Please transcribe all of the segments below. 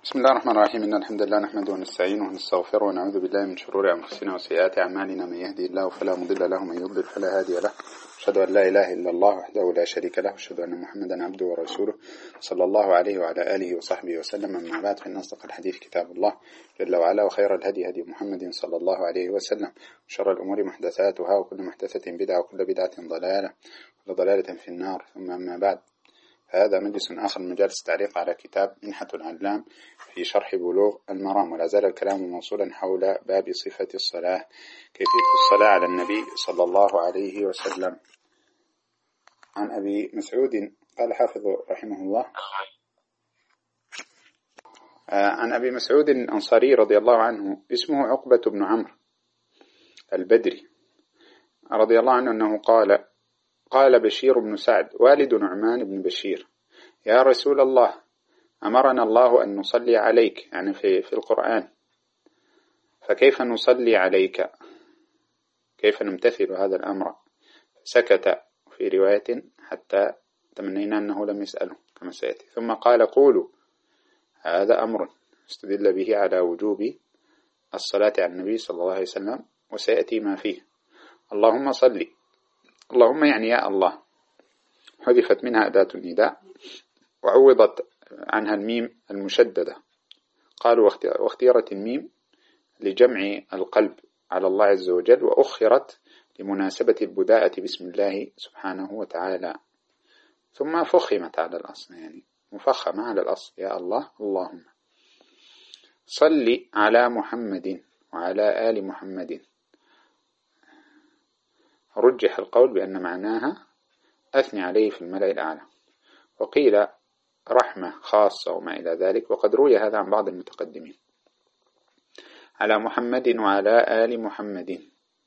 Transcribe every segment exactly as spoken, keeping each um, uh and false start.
بسم الله الرحمن الرحيم. إن الحمد لله نحمده ونستعينه ونستغفره ونعوذ بالله من شرور أنفسنا وسيئات أعمالنا. من يهدي الله فلا مضل له ومن يضلل فلا هادي له. أشهد أن لا إله إلا الله وحده لا شريك له وأشهد أن محمدا عبده ورسوله صلى الله عليه وعلى آله وصحبه وسلم. أما بعد، فإن أصدق الحديث كتاب الله جل وعلا، وخير الهدي هدي محمد صلى الله عليه وسلم، وشر الأمور محدثاتها، وكل محدثة بدعة، وكل بدعة ضلالة، وكل ضلالة في النار. ثم أما بعد، هذا مجلس آخر من مجالس التعليق على كتاب منحة العلام في شرح بلوغ المرام، ولا زال الكلام موصولا حول باب صفة الصلاة، كيفية الصلاة على النبي صلى الله عليه وسلم. عن أبي مسعود قال حافظ رحمه الله: عن أبي مسعود الأنصاري رضي الله عنه، اسمه عقبة بن عمرو البدري رضي الله عنه، أنه قال: قال بشير بن سعد والد نعمان بن بشير: يا رسول الله، أمرنا الله أن نصلي عليك، يعني في, في القرآن، فكيف نصلي عليك؟ كيف نمتثل هذا الأمر؟ سكت في رواية حتى تمنينا أنه لم يسأله كما سيأتي، ثم قال: قولوا هذا أمر استدل به على وجوب الصلاة على النبي صلى الله عليه وسلم، وسيأتي ما فيه. اللهم صلي، اللهم يعني يا الله، حذفت منها أداة النداء وعوضت عنها الميم المشددة. قالوا واختيرت الميم لجمع القلب على الله عز وجل، وأخرت لمناسبة البداءة بسم الله سبحانه وتعالى، ثم فخمت على الأصل، يعني مفخمة على الأصل: يا الله، اللهم صل على محمد وعلى آل محمد. رجح القول بأن معناها أثني عليه في الملأ الأعلى، وقيل رحمة خاصة وما إلى ذلك، وقد روي هذا عن بعض المتقدمين. على محمد وعلى آل محمد.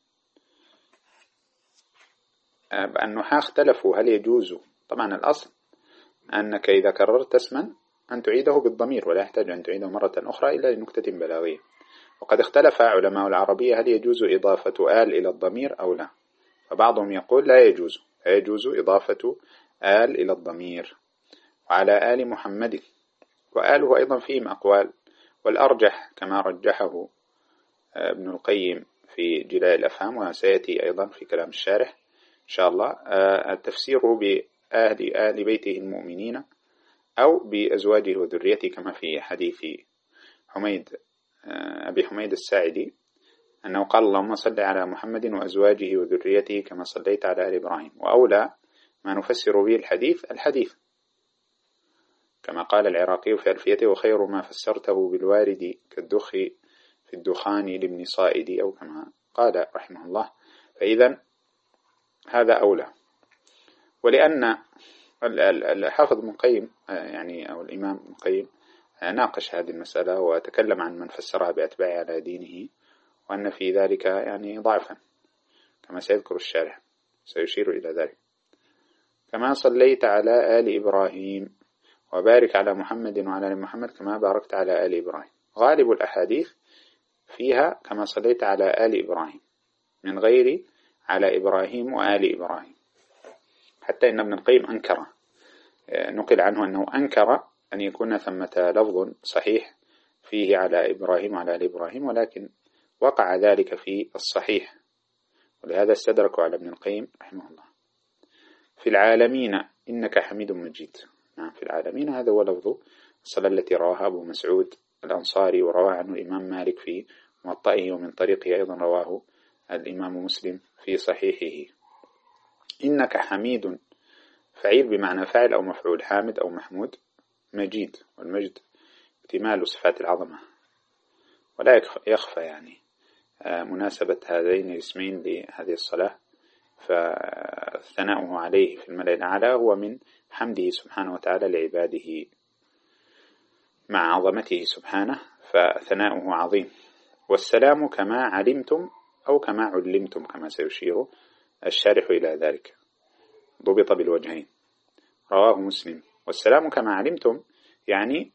النحاة اختلفوا هل يجوز. طبعا الأصل أنك إذا كررت اسما أن تعيده بالضمير، ولا يحتاج أن تعيده مرة أخرى إلا لنكتة بلاغية. وقد اختلف علماء العربية هل يجوز إضافة آل إلى الضمير أو لا، فبعضهم يقول لا يجوز، لا يجوز إضافة آل إلى الضمير. وعلى آل محمد، وآله أيضا فيهم أقوال، والأرجح كما رجحه ابن القيم في جلاء الأفهام، وسيأتي أيضا في كلام الشارح إن شاء الله، تفسيره بآل آل بيته المؤمنين أو بأزواجه وذريته، كما في حديث حميد أبي حميد الساعدي أنه قال: اللهم صل على محمد وأزواجه وذريته كما صليت على آل إبراهيم. وأولى ما نفسر به الحديث الحديث، كما قال العراقي في ألفيته: وخير ما فسرته بالوارد كالدخ في الدخان لابن صائد، أو كما قال رحمه الله. فإذا هذا أولى. ولأن الحافظ ابن القيم يعني أو الإمام ابن القيم ناقش هذه المسألة وتكلم عن من فسرها بأتباعه على دينه، وأن في ذلك يعني ضعفا، كما سيذكر الشارح، سيشير إلى ذلك. كما صليت على آل إبراهيم وبارك على محمد وعلى آل محمد كما باركت على آل إبراهيم. غالب الأحاديث فيها كما صليت على آل إبراهيم، من غير على إبراهيم وآل إبراهيم، حتى إن ابن القيم أنكر، نقل عنه أنه أنكر أن يكون ثمة لفظ صحيح فيه على إبراهيم وعلى آل إبراهيم، ولكن وقع ذلك في الصحيح، ولهذا استدركوا على ابن القيم رحمه الله. في العالمين إنك حميد مجيد. نعم، في العالمين هذا هو لفظ الصلاة التي رواها أبو مسعود الأنصاري، ورواه عنه الإمام مالك في موطئه، ومن طريقه أيضا رواه الإمام مسلم في صحيحه. إنك حميد فعيل بمعنى فاعل أو مفعول، حامد أو محمود، مجيد، والمجد اكتمال صفات العظمة، ولا يخفى يعني مناسبة هذين الاسمين لهذه الصلاة، فثناؤه عليه في الملأ الأعلى هو من حمده سبحانه وتعالى لعباده مع عظمته سبحانه، فثناؤه عظيم. والسلام كما علمتم أو كما علمتم، كما سيشير الشارح إلى ذلك، ضبط بالوجهين. رواه مسلم. والسلام كما علمتم يعني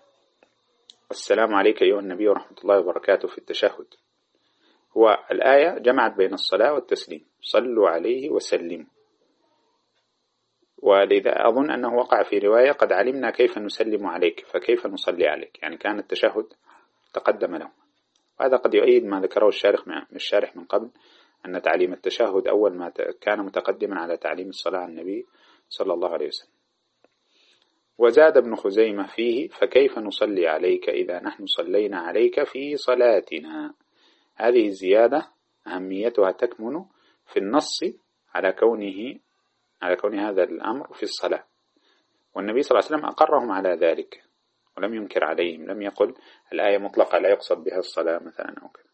السلام عليك أيها النبي ورحمة الله وبركاته في التشهد. هو الآية جمعت بين الصلاة والتسليم: صلوا عليه وسلموا. ولذا أظن أنه وقع في رواية قد علمنا كيف نسلم عليك فكيف نصلي عليك، يعني كان التشهد تقدم له. وهذا قد يؤيد ما ذكره الشارح الشارح من قبل أن تعليم التشهد أول ما كان متقدما على تعليم الصلاة على النبي صلى الله عليه وسلم. وزاد ابن خزيمة فيه فكيف نصلي عليك إذا نحن صلينا عليك في صلاتنا. هذه الزيادة أهميتها تكمن في النص على كونه على كون هذا الأمر في الصلاة، والنبي صلى الله عليه وسلم أقرهم على ذلك ولم ينكر عليهم، لم يقل الآية مطلقة لا يقصد بها الصلاة مثلا أو كذا،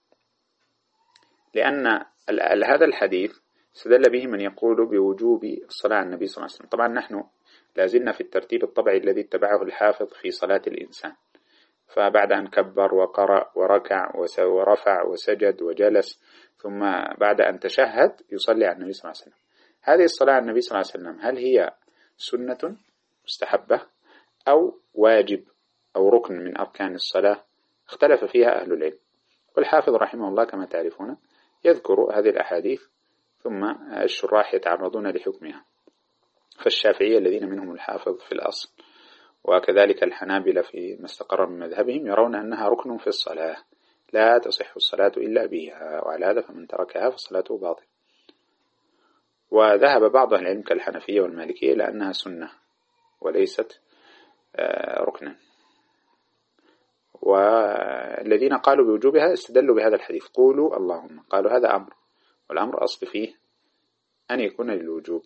لأن هذا الحديث استدل به من يقول بوجوب الصلاة على النبي صلى الله عليه وسلم. طبعا نحن لازلنا في الترتيب الطبيعي الذي اتبعه الحافظ في صلاة الإنسان، فبعد أن كبر وقرأ وركع ورفع وسجد وجلس ثم بعد أن تشهد يصلي على النبي صلى الله عليه وسلم. هذه الصلاة على النبي صلى الله عليه وسلم هل هي سنة مستحبة أو واجب أو ركن من أركان الصلاة؟ اختلف فيها أهل العلم، والحافظ رحمه الله كما تعرفون يذكر هذه الأحاديث ثم الشراح يتعرضون لحكمها. فالشافعية الذين منهم الحافظ في الأصل وكذلك الحنابلة في ما استقر من مذهبهم يرون أنها ركن في الصلاة لا تصح الصلاة إلا بها، وعلى هذا فمن تركها فصلاته باطل. وذهب بعض العلم كالحنفية والمالكية لأنها سنة وليست ركنا، والذين قالوا بوجوبها استدلوا بهذا الحديث قولوا اللهم، قالوا هذا أمر، والأمر أصل فيه أن يكون للوجوب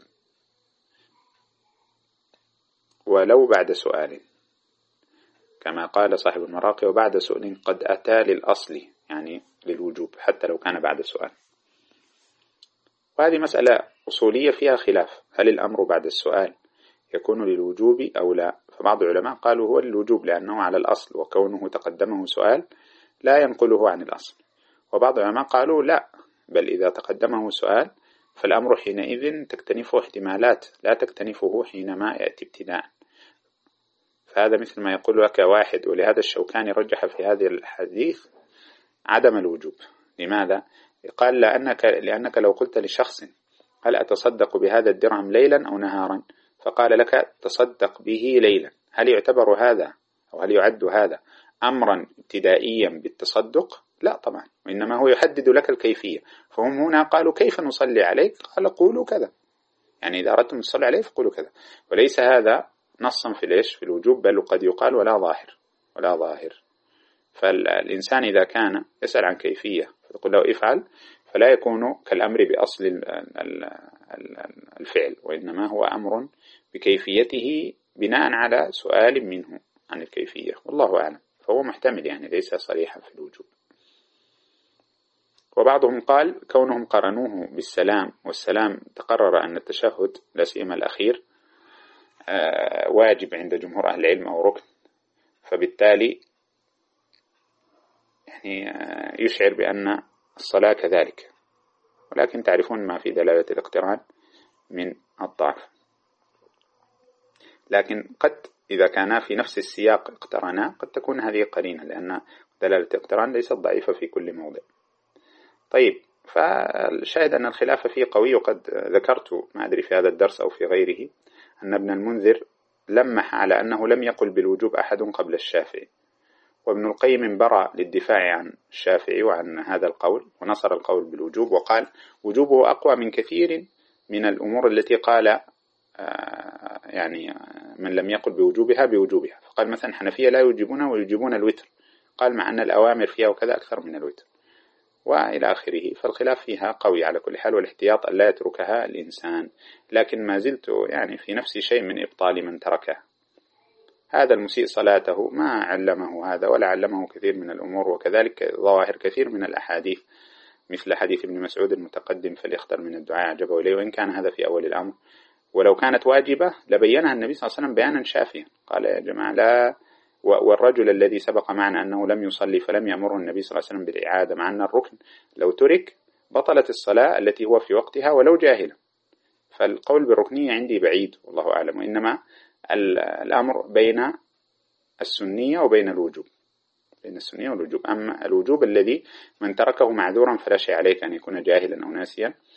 ولو بعد سؤال، كما قال صاحب المراقي وبعد سؤال قد أتى للأصل، يعني للوجوب حتى لو كان بعد سؤال. وهذه مسألة أصولية فيها خلاف، هل الأمر بعد السؤال يكون للوجوب أو لا؟ فبعض العلماء قالوا هو للوجوب لأنه على الأصل وكونه تقدمه سؤال لا ينقله عن الأصل، وبعض العلماء قالوا لا، بل إذا تقدمه سؤال فالأمر حينئذ تكتنفه احتمالات لا تكتنفه حينما يأتي ابتداء. فهذا مثل ما يقول لك واحد، ولهذا الشوكاني رجح في هذه الحديث عدم الوجوب. لماذا؟ قال لأنك, لأنك لو قلت لشخص هل أتصدق بهذا الدرهم ليلا أو نهارا، فقال لك تصدق به ليلا، هل يعتبر هذا أو هل يعد هذا أمرا ابتدائيا بالتصدق؟ لا طبعا، وإنما هو يحدد لك الكيفية. فهم هنا قالوا كيف نصلي عليك؟ قال قولوا كذا، يعني إذا أردتم تصلي عليه فقولوا كذا، وليس هذا نصا في ليش في الوجوب، بل قد يقال ولا ظاهر ولا ظاهر. فالإنسان إذا كان يسأل عن كيفية فتقول له افعل، فلا يكون كالأمر بأصل الفعل، وإنما هو أمر بكيفيته بناء على سؤال منه عن الكيفية، والله أعلم. فهو محتمل، يعني ليس صريحا في الوجوب. وبعضهم قال كونهم قرنوه بالسلام، والسلام تقرر أن التشهد لا سيما الأخير واجب عند جمهور أهل العلم أو ركن، فبالتالي يعني يشعر بأن الصلاة كذلك، ولكن تعرفون ما في دلالة الاقتران من الضعف. لكن قد إذا كان في نفس السياق اقترانا قد تكون هذه قرينة، لأن دلالة الاقتران ليست ضعيفة في كل موضع. طيب، فالشاهد أن الخلاف فيه قوي، وقد ذكرت ما أدري في هذا الدرس أو في غيره أن ابن المنذر لمح على أنه لم يقل بالوجوب أحد قبل الشافعي، وابن القيم برأ للدفاع عن الشافعي وعن هذا القول ونصر القول بالوجوب، وقال وجوبه أقوى من كثير من الأمور التي قال يعني من لم يقل بوجوبها بوجوبها. فقال مثلا حنفية لا يوجبونها ويوجبون الوتر، قال مع أن الأوامر فيها وكذا أكثر من الوتر، وإلى آخره. فالخلاف فيها قوي على كل حال، والاحتياط أن لا يتركها الإنسان. لكن ما زلت يعني في نفسي شيء من إبطال من تركها. هذا المسيء صلاته ما علمه هذا ولا علمه كثير من الأمور، وكذلك ظواهر كثير من الأحاديث مثل حديث ابن مسعود المتقدم فليختر من الدعاء عجبه إليه، وإن كان هذا في أول الأمر، ولو كانت واجبة لبينها النبي صلى الله عليه وسلم بيانا شافيا، قال يا جماعة لا. والرجل الذي سبق معنا أنه لم يصلي فلم يأمره النبي صلى الله عليه وسلم بالإعادة، مع أن الركن لو ترك بطلت الصلاة التي هو في وقتها ولو جاهلا. فالقول بالركنية عندي بعيد والله أعلم، وإنما الأمر بين السنية وبين الوجوب، بين السنية والوجوب. أما الوجوب الذي من تركه معذورا فلا شيء عليك أن يكون جاهلا أو ناسيا،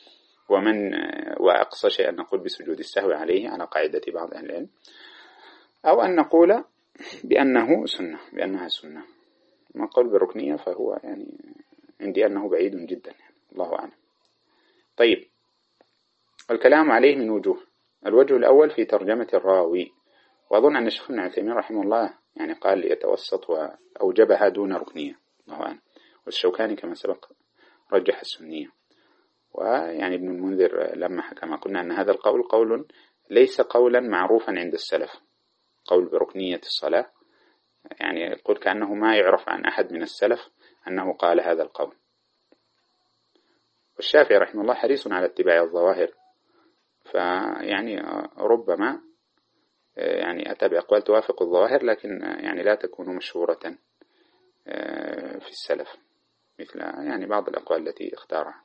ومن وأقصى شيء أن نقول بسجود السهو عليه على قاعدة بعض أهل العلم، أو أن نقول بأنه سنة بأنها سنة. ما قول بالركنية فهو يعني عندي أنه بعيد جدا، الله أعلم. طيب، الكلام عليه من وجوه. الوجه الأول في ترجمة الراوي، وأظن أن الشيخ ابن عثيمين رحمه الله يعني قال يتوسط وأوجبها دون ركنية، الله أعلم. والشوكاني كما سبق رجح السنية. ويعني ابن المنذر لمح كما قلنا أن هذا القول قول ليس قولا معروفا عند السلف، قول بركنية الصلاة، يعني يقول كأنه ما يعرف عن أحد من السلف أنه قال هذا القول. والشافعي رحمه الله حريص على اتباع الظواهر، فيعني ربما يعني أتى بأقوال توافق الظواهر، لكن يعني لا تكون مشهورة في السلف مثل يعني بعض الأقوال التي اختارها.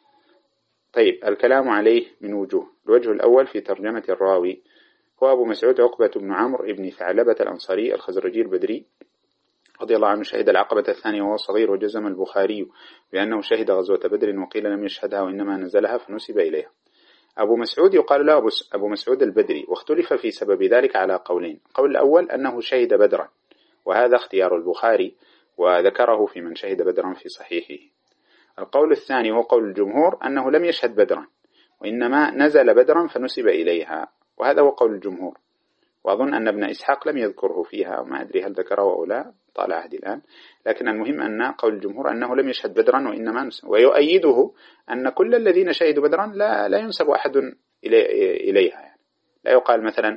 طيب، الكلام عليه من وجوه. الوجه الأول في ترجمة الراوي هو أبو مسعود عقبة بن عمرو بن ثعلبة الأنصاري الخزرجي البدري رضي الله عنه، شهد العقبة الثانية وهو صغير، وجزم البخاري بأنه شهد غزوة بدر، وقيل لم يشهدها وإنما نزلها فنسب إليها. أبو مسعود يقال له أبو مسعود البدري، واختلف في سبب ذلك على قولين. قول الأول أنه شهد بدرا، وهذا اختيار البخاري وذكره في من شهد بدرا في صحيحه. القول الثاني هو قول الجمهور أنه لم يشهد بدرا وإنما نزل بدرا فنسب إليها، وهذا هو قول الجمهور. وأظن أن ابن إسحاق لم يذكره فيها، وما أدري هل ذكره أو لا، طال عهدي الآن، لكن المهم أن قول الجمهور أنه لم يشهد بدرا وإنما نسب. ويؤيده أن كل الذين شهدوا بدرا لا, لا ينسب أحد إلي إليها، يعني لا يقال مثلا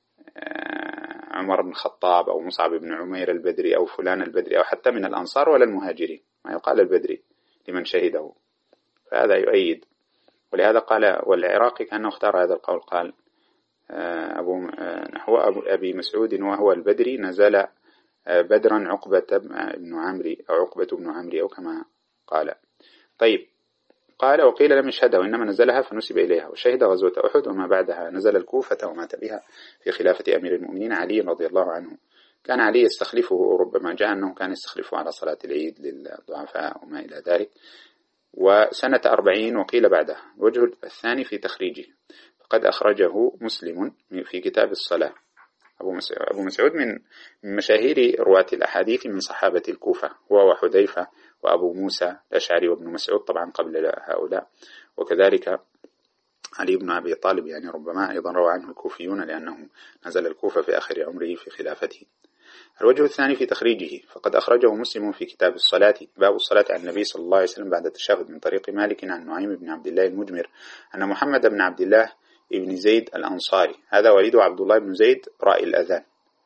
عمر بن الخطاب أو مصعب بن عمير البدري أو فلان البدري أو حتى من الأنصار ولا المهاجرين، ما يقال البدري لمن شهده، فهذا يؤيد. ولهذا قال، والعراقي كأنه اختار هذا القول، قال أبو نحو أبو أبي مسعود وهو البدري نزل بدرا عقبة بن عمرو أو عقبة بن عمرو أو كما قال. طيب، قال وقيل لم يشهدها وإنما نزلها فنسب إليها، وشهد غزوة أحد وما بعدها، نزل الكوفة ومات بها في خلافة أمير المؤمنين علي رضي الله عنه. كان علي يستخلفه، ربما جاء أنه كان يستخلفه على صلاة العيد للضعفاء وما إلى ذلك. وسنة أربعين وقيل بعدها. الوجه الثاني في تخريجه، فقد أخرجه مسلم في كتاب الصلاة. أبو مسعود من مشاهير رواة الأحاديث من صحابة الكوفة، هو وحذيفة وأبو موسى الأشعري وابن مسعود طبعا قبل هؤلاء، وكذلك علي بن أبي طالب، يعني ربما أيضا روى عنه الكوفيون لأنه نزل الكوفة في آخر عمره في خلافته. الوجه الثاني في تخريجه، فقد أخرجه مسلم في كتاب الصلاة، باب الصلاة على النبي صلى الله عليه وسلم بعد التشهد، من طريق مالك عن نعيم بن عبد الله المجمر أن محمد بن عبد الله ابن زيد الأنصاري، هذا وليده عبد الله بن زيد رائي الأذان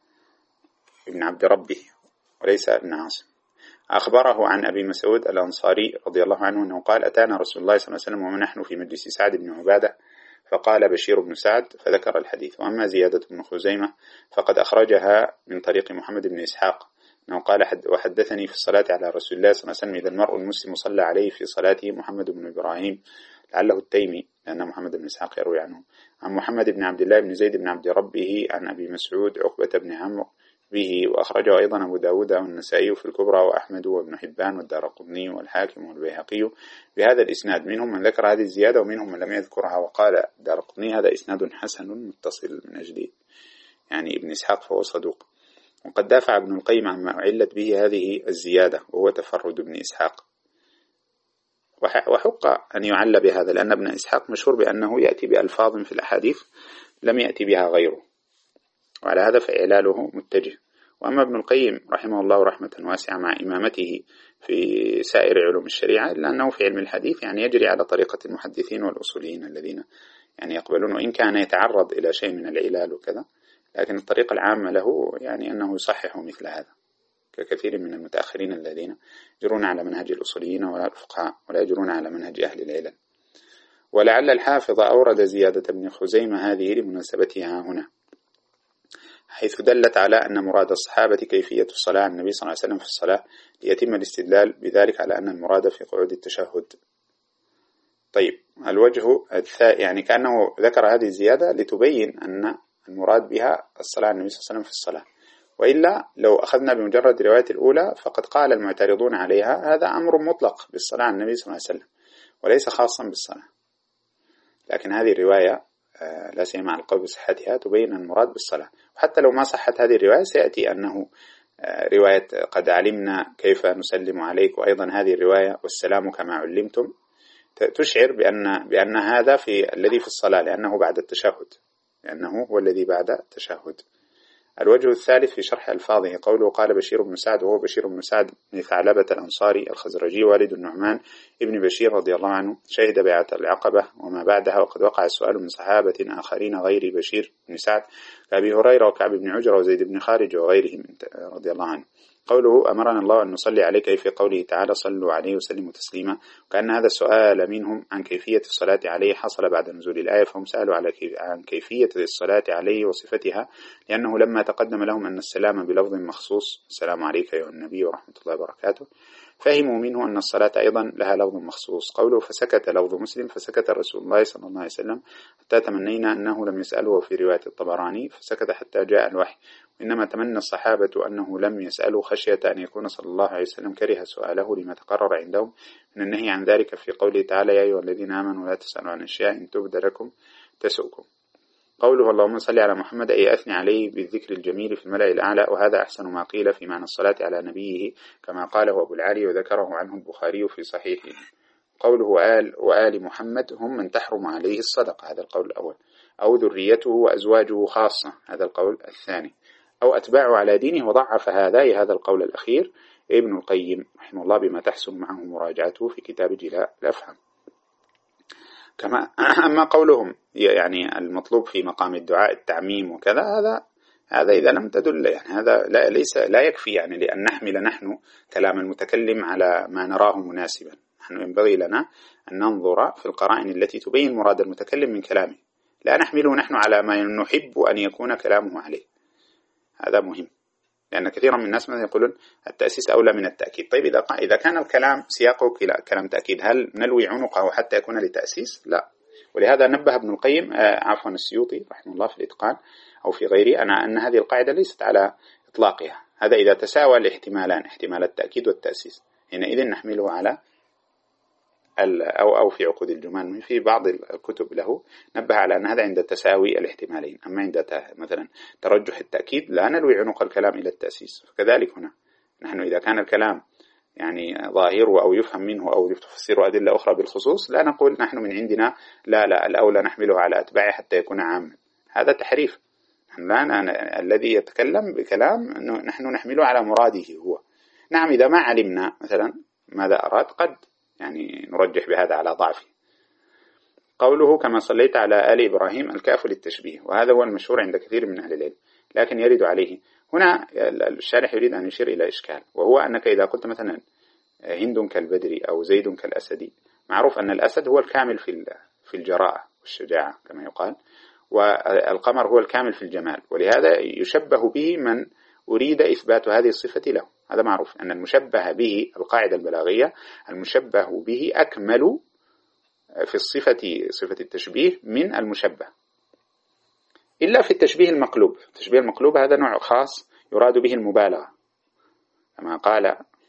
ابن عبد ربه وليس ابن عاصم، أخبره عن أبي مسعود الأنصاري رضي الله عنه أنه قال أتانا رسول الله صلى الله عليه وسلم ونحن في مجلس سعد بن عبادة، فقال بشير بن سعد، فذكر الحديث. وأما زيادة بن خزيمة فقد أخرجها من طريق محمد بن إسحاق أنه قال حد وحدثني في الصلاة على رسول الله صلى الله عليه وسلم إذا المرء المسلم صلى عليه في صلاته محمد بن إبراهيم، لعله التيمي لأن محمد بن إسحاق يروي عنه، عن محمد بن عبد الله بن زيد بن عبد ربه عن أبي مسعود عقبة بن عمرو به. وأخرجه أيضا أبو داود والنسائي في الكبرى وأحمد وابن حبان والدارقطني والحاكم والبيهقي بهذا الإسناد، منهم من ذكر هذه الزيادة ومنهم من لم يذكرها، وقال الدارقطني هذا إسناد حسن متصل من أجل يعني ابن إسحاق فهو صدوق. وقد دافع ابن القيم عما علت به هذه الزيادة وهو تفرد ابن إسحاق، وحق أن يعل بهذا لأن ابن إسحاق مشهور بأنه يأتي بألفاظ في الأحاديث لم يأتي بها غيره، وعلى هذا فإعلاله متجه. وأما ابن القيم رحمه الله رحمة واسعة مع إمامته في سائر علوم الشريعة، إلا أنه في علم الحديث يعني يجري على طريقة المحدثين والأصوليين الذين يعني يقبلون، وإن كان يتعرض إلى شيء من العلال وكذا، لكن الطريقة العامة له يعني أنه يصحح مثل هذا، ككثير من المتأخرين الذين يجرون على منهج الأصوليين ولا الفقهاء ولا يجرون على منهج أهل العلل. ولعل الحافظ أورد زيادة ابن خزيمة هذه لمناسبتها هنا، حيث دلت على أن مراد الصحابة كيفية الصلاة على النبي صلى الله عليه وسلم في الصلاة، ليتم الاستدلال بذلك على أن المراد في قعود التشهد. طيب، الوجه الثاني يعني كأنه ذكر هذه الزيادة لتبين أن المراد بها الصلاة على النبي صلى الله عليه وسلم في الصلاة، وإلا لو أخذنا بمجرد الرواية الأولى فقد قال المعترضون عليها هذا أمر مطلق بالصلاة على النبي صلى الله عليه وسلم وليس خاصا بالصلاة. لكن هذه الرواية لا سيما على القول بصحتها تبين المراد بالصلاة. وحتى لو ما صحت هذه الرواية سيأتي أنه رواية قد علمنا كيف نسلم عليك، وأيضا هذه الرواية والسلام كما علمتم تشعر بأن بأن هذا في الذي في الصلاة، لأنه بعد التشهد، لأنه هو الذي بعد التشهد. الوجه الثالث في شرح ألفاظه قوله قال بشير بن سعد، وهو بشير بن سعد بن ثعلبة الأنصاري الخزرجي والد النعمان ابن بشير رضي الله عنه، شهد بيعة العقبة وما بعدها، وقد وقع السؤال من صحابة آخرين غير بشير بن سعد كأبي هريرة وكعب بن عجرة وزيد بن خارج وغيرهم رضي الله عنه. قوله أمرنا الله أن نصلي عليك في قوله تعالى صلوا عليه وسلموا تسليما، وكأن هذا السؤال منهم عن كيفية الصلاة عليه حصل بعد نزول الآية، فهم سألوا على كيف عن كيفية الصلاة عليه وصفتها، لأنه لما تقدم لهم أن السلام بلفظ مخصوص السلام عليك أيها النبي ورحمة الله وبركاته، فهموا منه أن الصلاة أيضا لها لفظ مخصوص. قوله فسكت لفظ مسلم، فسكت رسول الله صلى الله عليه وسلم حتى تمنينا أنه لم يسأله في رواية الطبراني فسكت حتى جاء الوحي، وإنما تمنى الصحابة أنه لم يسألوا خشية أن يكون صلى الله عليه وسلم كره سؤاله لما تقرر عندهم من النهي عن ذلك في قوله تعالى يا أيها الذين آمنوا لا تسألوا عن أشياء إن تبد لكم تسؤكم. قوله اللهم صل على محمد أي أثني عليه بالذكر الجميل في الملأ الأعلى، وهذا أحسن ما قيل في معنى الصلاة على نبيه كما قاله أبو العالي وذكره عنه البخاري في صحيحه. قوله آل وآل محمد هم من تحرم عليه الصدقة، هذا القول الأول، أو ذريته وأزواجه خاصة، هذا القول الثاني، أو أتباعه على دينه، وضعف هذا هذا القول الأخير ابن القيم رحمه الله بما تحسن معه مراجعته في كتاب جلاء الأفهام. كما أما قولهم يعني المطلوب في مقام الدعاء التعميم وكذا، هذا هذا إذا لم تدل يعني هذا لا ليس لا يكفي يعني لأن نحمل نحن كلام المتكلم على ما نراه مناسبا. نحن ينبغي لنا أن ننظر في القرائن التي تبين مراد المتكلم من كلامه، لا نحمله نحن على ما نحب أن يكون كلامه عليه. هذا مهم، لأن كثيرا من الناس مثلا يقولون التأسيس أولى من التأكيد. طيب إذا إذا كان الكلام سياقه كلام تأكيد، هل نلوي عنقه حتى يكون لتأسيس؟ لا. ولهذا نبه ابن القيم عفوا السيوطي رحمه الله في الإتقان أو في غيره أنا أن هذه القاعدة ليست على إطلاقها، هذا إذا تساوى الاحتمالان احتمال التأكيد والتأسيس حينئذ نحمله على أو أو في عقود الجمان. في بعض الكتب له نبه على أن هذا عند تساوي الاحتمالين، أما عند مثلا ترجح التأكيد لا نلوي عنق الكلام إلى التأسيس. فكذلك هنا نحن إذا كان الكلام يعني ظاهر أو يفهم منه أو تفسير أدلة أخرى بالخصوص، لا نقول نحن من عندنا لا لا الأولى نحمله على أتباعه حتى يكون عاما، هذا تحريف. نحن الذي يتكلم بكلام نحن نحمله على مراده هو. نعم إذا ما علمنا مثلا ماذا أراد قد يعني نرجح بهذا على ضعفه. قوله كما صليت على آل إبراهيم الكاف للتشبيه، وهذا هو المشهور عند كثير من أهل العلم، لكن يرد عليه هنا الشارح يريد أن يشير إلى إشكال، وهو أنك إذا قلت مثلا هند كالبدر أو زيد كالأسد، معروف أن الأسد هو الكامل في في الجراءة والشجاعة كما يقال، والقمر هو الكامل في الجمال، ولهذا يشبه به من أريد إثبات هذه الصفة له. هذا معروف أن المشبه به القاعدة البلاغية المشبه به أكمل في الصفة صفة التشبيه من المشبه، إلا في التشبيه المقلوب. التشبيه المقلوب هذا نوع خاص يراد به المبالغة، كما قال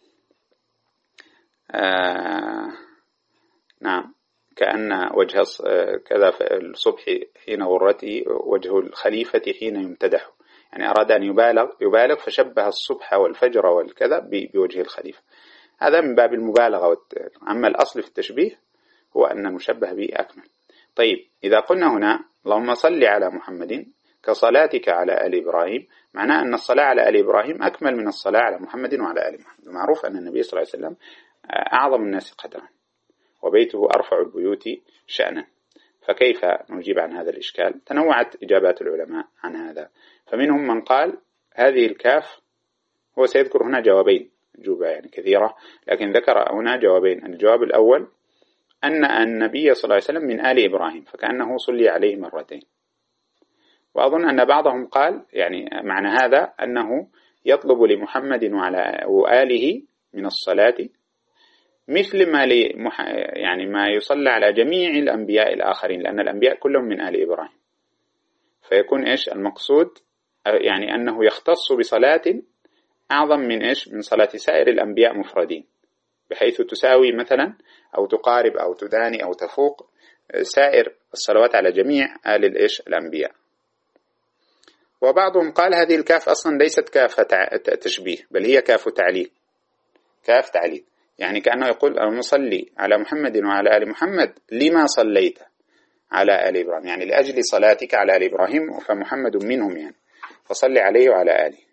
آه نعم كأن وجه كذا الصبح حين غرته وجه الخليفة حين يمتدح، يعني أراد أن يبالغ يبالغ فشبه الصبح والفجر والكذا بوجه الخليفة، هذا من باب المبالغة. أما الأصل في التشبيه هو أن المشبه به أكمل. طيب إذا قلنا هنا اللهم صل على محمد كصلاتك على آل إبراهيم، معناه أن الصلاة على آل إبراهيم أكمل من الصلاة على محمد وعلى آل محمد. معروف أن النبي صلى الله عليه وسلم أعظم الناس قدرا وبيته أرفع البيوت شأنا، فكيف نجيب عن هذا الإشكال؟ تنوعت إجابات العلماء عن هذا، فمنهم من قال هذه الكاف، هو سيذكر هنا جوابين، أجوبة يعني كثيرة لكن ذكر هنا جوابين. الجواب الأول أن النبي صلى الله عليه وسلم من آل إبراهيم فكأنه صلي عليه مرتين، وأظن أن بعضهم قال يعني معنى هذا أنه يطلب لمحمد وعلى وآله من الصلاة مثل ما لمح... يعني ما يصلى على جميع الأنبياء الآخرين، لأن الأنبياء كلهم من آل إبراهيم، فيكون إيش المقصود؟ يعني أنه يختص بصلاة أعظم من إيش؟ من صلاة سائر الأنبياء مفردين، بحيث تساوي مثلا أو تقارب أو تداني أو تفوق سائر الصلوات على جميع آل الإيش الأنبياء. وبعضهم قال هذه الكاف أصلا ليست كاف تشبيه، بل هي كاف تعليل، كاف تعليل، يعني كأنه يقول المصلي على محمد وعلى آل محمد لما صليت على آل إبراهيم، يعني لأجل صلاتك على آل إبراهيم فمحمد منهم، يعني فصلي عليه وعلى آله.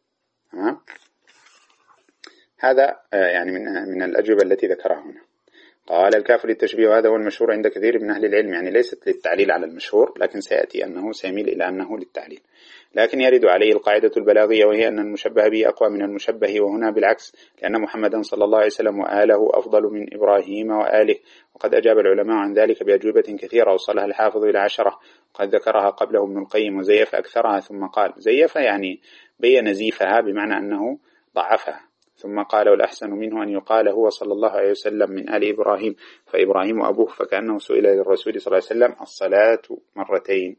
هذا يعني من من الأجوبة التي ذكرها هنا. قال الكاف للتشبيه، وهذا هو المشهور عند كثير من أهل العلم، يعني ليست للتعليل على المشهور، لكن سيأتي أنه سيميل إلى أنه للتعليل. لكن يرد عليه القاعدة البلاغية، وهي أن المشبه به أقوى من المشبه، وهنا بالعكس، لأن محمدا صلى الله عليه وسلم وآله أفضل من إبراهيم وآله. وقد أجاب العلماء عن ذلك بأجوبة كثيرة وصلها الحافظ إلى عشرة، قد ذكرها قبله ابن القيم، وزيف أكثرها ثم قال، زيف يعني بين زيفها بمعنى أنه ضعفها، ثم قال والأحسن منه أن يقال هو صلى الله عليه وسلم من آل إبراهيم فإبراهيم أبوه، فكأنه سئل للرسول صلى الله عليه وسلم الصلاة مرتين،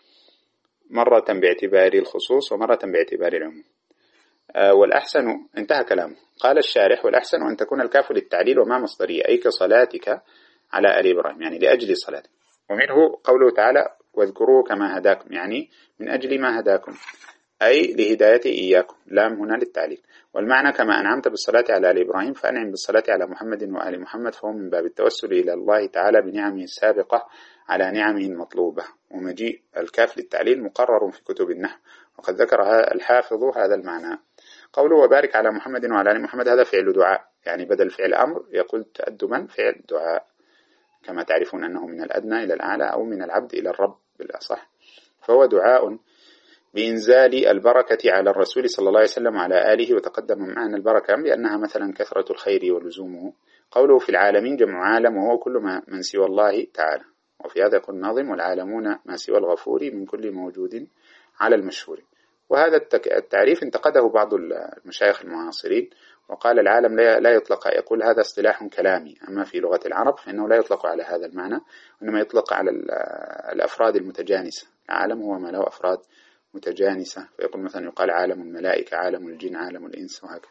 مرة باعتبار الخصوص ومرة باعتبار العموم. آه والأحسن، انتهى كلامه. قال الشارح والأحسن أن تكون الكاف للتعليل وما مصدرية، أي كصلاتك على آل إبراهيم، يعني لأجل صلاتك. ومنه قوله تعالى واذكروه كما هداكم، يعني من أجل ما هداكم، أي لهدايته إياكم، لام هنا للتعليل. والمعنى كما أنعمت بالصلاة على آل إبراهيم فأنعم بالصلاة على محمد وآل محمد، فهو من باب التوسل إلى الله تعالى بنعمه السابقة على نعمه المطلوبة. ومجيء الكاف للتعليل مقرر في كتب النحو، وقد ذكرها الحافظ هذا المعنى. قوله وبارك على محمد وعلى آل محمد، هذا فعل دعاء، يعني بدل فعل أمر يقول تأدبا فعل دعاء، كما تعرفون أنه من الأدنى إلى الأعلى أو من العبد إلى الرب بالأصح، فهو دعاء بإنزال البركة على الرسول صلى الله عليه وسلم وعلى آله. وتقدم معنى البركة بأنها مثلا كثرة الخير ولزومه. قوله في العالمين جمع عالم، وهو كل ما من سوى الله تعالى. وفي هذا يقول الناظم والعالمون ما سوى الغفور من كل موجود على المشهور. وهذا التعريف انتقده بعض المشايخ المعاصرين، وقال العالم لا يطلق، يقول هذا اصطلاح كلامي، أما في لغة العرب فإنه لا يطلق على هذا المعنى، وإنما يطلق على الأفراد المتجانسة. العالم هو ما له أفراد متجانسة، فيقول مثلا يقال عالم الملائكة، عالم الجن، عالم الإنس، وهكذا.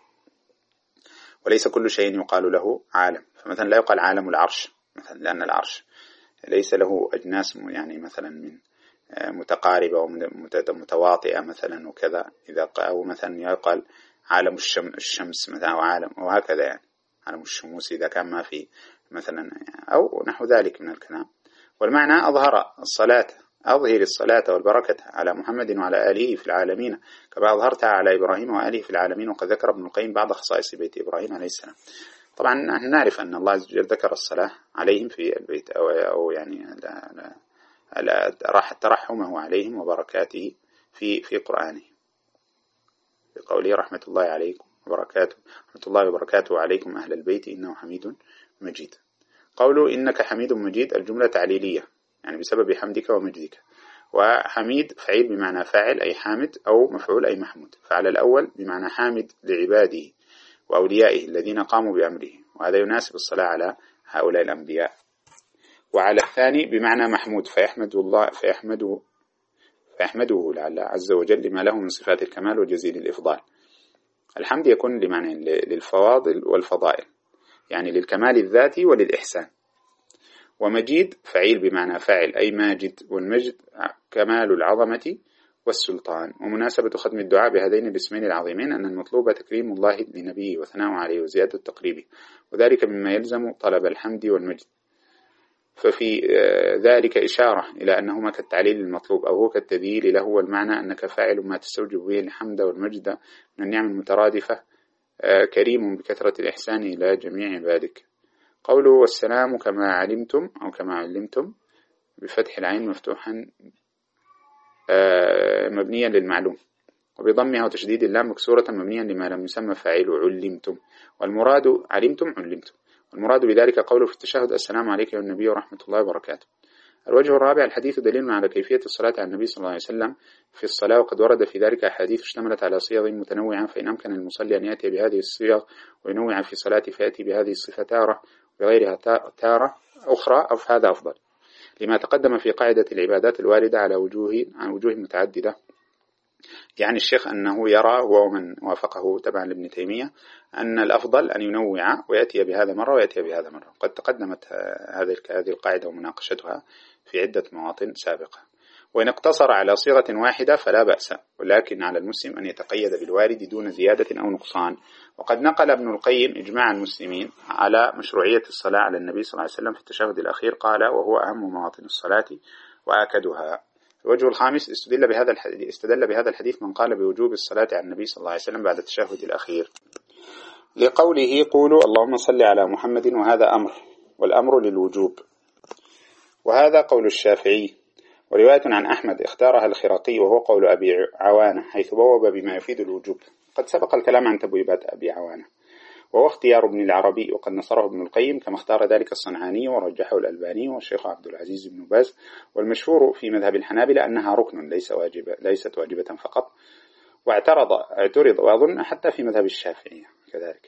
وليس كل شيء يقال له عالم، فمثلا لا يقال عالم العرش مثلا، لأن العرش ليس له أجناس يعني مثلا من متقاربة ومتواطئة مثلا وكذا، إذا أو مثلا يقال عالم الشمس مثلا، أو عالم وهكذا، يعني عالم الشموس إذا كان ما في مثلا، أو نحو ذلك من الكلام. والمعنى أظهر الصلاة، أظهر الصلاة والبركة على محمد وعلى آله في العالمين كما أظهرتها على إبراهيم وآله في العالمين. وقد ذكر ابن القيم بعض خصائص بيت إبراهيم عليه السلام. طبعا نحن نعرف أن الله عز وجل ذكر الصلاة عليهم في البيت، أو, أو يعني راح ترحمه عليهم وبركاته في في قرآنه بقوله رحمة الله عليكم وبركاته، رحمة الله وبركاته عليكم أهل البيت إنه حميد مجيد. قوله إنك حميد مجيد الجملة تعليلية، يعني بسبب حمدك ومجدك. وحميد فعيل بمعنى فاعل أي حامد، أو مفعول أي محمود. فعلى الأول بمعنى حامد لعباده وأوليائه الذين قاموا بأمره، وهذا يناسب الصلاة على هؤلاء الأنبياء. وعلى الثاني بمعنى محمود، فيحمد الله فيحمده فيحمده لعل عز وجل لما له من صفات الكمال وجزيل الإفضال. الحمد يكون لمعنى للفواضل والفضائل، يعني للكمال الذاتي وللإحسان. ومجيد فعيل بمعنى فاعل أي ماجد، والمجد كمال العظمة والسلطان. ومناسبة ختم الدعاء بهذين الاسمين العظيمين أن المطلوب تكريم الله لنبيه وثناء عليه وزيادة تقريبه، وذلك مما يلزم طلب الحمد والمجد. ففي ذلك إشارة إلى أنهما كالتعليل المطلوب، أو هو كالتذييل له، والمعنى أنك فاعل ما تستوجب به الحمد والمجد من النعم المترادفة، كريم بكثرة الإحسان إلى جميع عبادك. قوله والسلام كما علمتم أو كما علمتم بفتح العين مفتوحا مبنيا للمعلوم، وبضمها وتشديد اللام مكسورة مبنيا لما لم يسمى فاعل علمتم، والمراد علمتم علمتم. والمراد بذلك قوله في التشهد السلام عليك يا النبي ورحمة الله وبركاته. الوجه الرابع الحديث دليل على كيفية الصلاة على النبي صلى الله عليه وسلم في الصلاة، وقد ورد في ذلك أحاديث اشتملت على صيغ متنوعة، فإن أمكن المصلي أن يأتي بهذه الصيغ وينوع في صلاته فيأتي بهذه الصفة تارة وبغيرها تارة أخرى، أو هذا أفضل، لما تقدم في قاعدة العبادات الواردة على وجوه عن وجوه متعددة يعني الشيخ أنه يرى هو ومن وافقه تبعا لابن تيمية أن الأفضل أن ينوع ويأتي بهذا مرة ويأتي بهذا مرة. قد تقدمت هذه هذه القاعدة ومناقشتها في عدة مواطن سابقة. وإن اقتصر على صيغة واحدة فلا بأس، ولكن على المسلم أن يتقيد بالوارد دون زيادة أو نقصان. وقد نقل ابن القيم إجماع المسلمين على مشروعية الصلاة على النبي صلى الله عليه وسلم في التشهد الأخير، قال: وهو أهم مواطن الصلاة وآكدها. الوجه الخامس: استدل بهذا الحديث استدل بهذا الحديث من قال بوجوب الصلاة على النبي صلى الله عليه وسلم بعد التشهد الأخير، لقوله: قولوا اللهم صل على محمد، وهذا أمر، والأمر للوجوب. وهذا قول الشافعي. ورواية عن أحمد اختارها الخرقي وهو قول أبي عوانة، حيث بوب بما يفيد الوجوب. قد سبق الكلام عن تبويبات أبي عوانة، وهو اختيار ابن العربي، وقد نصره ابن القيم كما اختار ذلك الصنعاني ورجحه الألباني والشيخ عبد العزيز بن باز. والمشهور في مذهب الحنابلة أنها ركن ليس واجبة ليست واجبة فقط. واعترض اعترض وأظن حتى في مذهب الشافعية كذلك،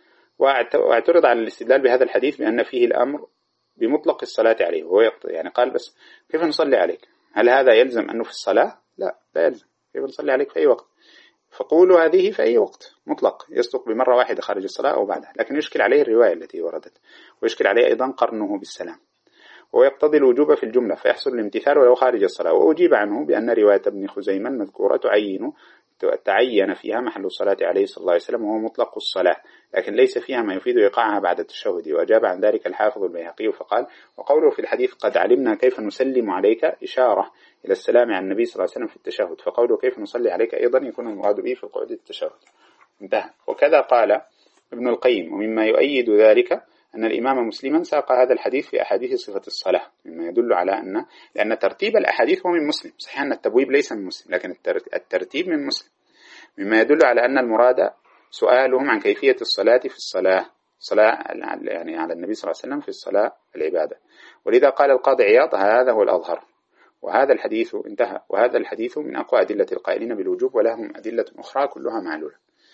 واعترض على الاستدلال بهذا الحديث بأن فيه الأمر بمطلق الصلاة عليه، وهو يعني قال: بس كيف نصلي عليك؟ هل هذا يلزم أنه في الصلاة؟ لا، لا يلزم. كيف نصلي عليك في أي وقت؟ فقولوا هذه في أي وقت مطلق، يصدق بمرة واحدة خارج الصلاة أو بعدها. لكن يشكل عليه الرواية التي وردت، ويشكل عليه أيضا قرنه بالسلام، ويقتضي الوجوب في الجملة فيحصل الامتثال ولو خارج الصلاة. وأجيب عنه بأن رواية ابن خزيمة المذكورة تعين تعين فيها محل الصلاة عليه صلى الله عليه وسلم، وهو مطلق الصلاة، لكن ليس فيها ما يفيد إيقاعها بعد التشهد. وأجاب عن ذلك الحافظ البيهقي فقال: وقوله في الحديث قد علمنا كيف نسلم عليك إشارة إلى السلام عن النبي صلى الله عليه وسلم في التشهد، فقوله كيف نصلي عليك أيضا يكون المراد به في القعود التشهد. انتهى. وكذا قال ابن القيم: ومما يؤيد ذلك أن الإمام مسلما ساق هذا الحديث في أحاديث صفة الصلاة، مما يدل على أن لأن ترتيب الأحاديث هو من مسلم. صحيح أن التبويب ليس من مسلم، لكن الترتيب من مسلم، مما يدل على أن المراد سؤالهم عن كيفية الصلاة في الصلاة صلاة يعني على النبي صلى الله عليه وسلم في الصلاة العبادة. ولذا قال القاضي عياض: هذا هو الأظهر. وهذا الحديث انتهى وهذا الحديث من أقوى أدلة القائلين بالوجوب، ولهم أدلة أخرى كلها معلولة.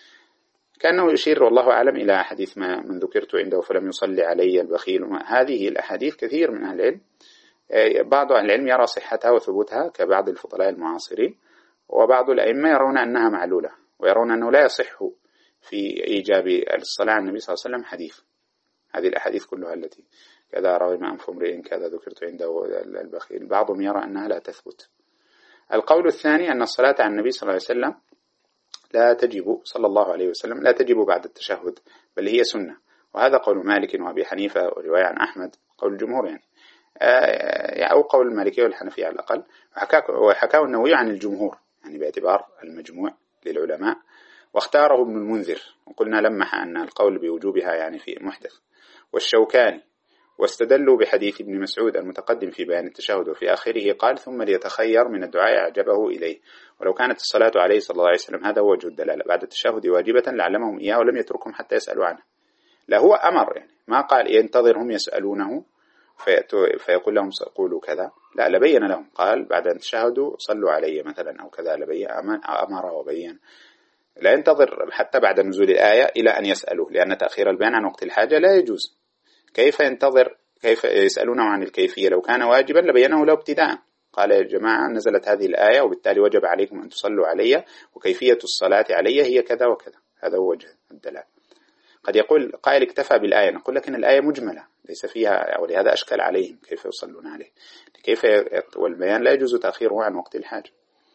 كأنه يشير والله أعلم إلى حديث ما من ذكرت عنده فلم يصلي علي البخيل. هذه الأحاديث كثير من أهل العلم، بعض أهل العلم يرى صحتها وثبوتها كبعض الفضلاء المعاصرين، وبعض الأئمة يرون أنها معلولة، ويرون أنه لا يصح في إيجاب الصلاة على النبي صلى الله عليه وسلم حديث. هذه الأحاديث كلها التي كذا روى ما أنف امرئ كذا ذكرت عنده البخيل، بعضهم يرى أنها لا تثبت. القول الثاني أن الصلاة على النبي صلى الله عليه وسلم لا تجب صلى الله عليه وسلم لا تجب بعد التشهد، بل هي سنة. وهذا قول مالك وأبي حنيفة ورواية عن أحمد، قول الجمهور يعني أو قول المالكية والحنفية على الأقل. وحكاه النووي عن الجمهور يعني باعتبار المجموع للعلماء، واختاره ابن المنذر، وقلنا لمح أن القول بوجوبها يعني في محدث، والشوكاني، واستدلوا بحديث ابن مسعود المتقدم في بيان التشهد، وفي آخره قال: ثم ليتخير من الدعاء أعجبه إليه. ولو كانت الصلاة عليه صلى الله عليه وسلم هذا هو وجه الدلالة بعد التشهد واجبة لعلمهم إياه ولم يتركهم حتى يسألوا عنه. لا، هو أمر يعني، ما قال ينتظرهم يسألونه فيقول لهم قولوا كذا، لا، لبين لهم، قال بعد أن تشهدوا صلوا علي مثلا أو كذا، لبين أمر وبين. لا ينتظر حتى بعد نزول الآية إلى أن يسألوه، لأن تأخير البيان عن وقت الحاجة لا يجوز. كيف ينتظر؟ كيف يسألونه عن الكيفية؟ لو كان واجبا لبينه له ابتداء، قال: يا جماعة نزلت هذه الآية وبالتالي وجب عليكم أن تصلوا علي، وكيفية الصلاة علي هي كذا وكذا. هذا هو وجه الدلالة. قد يقول قائل: اكتفى بالآية. نقول: لكن الآية مجملة ليس فيها، ولهذا أشكل عليهم كيف يصلون عليه. كيف والبيان لا يجوز تأخيره عن وقت الحاجة،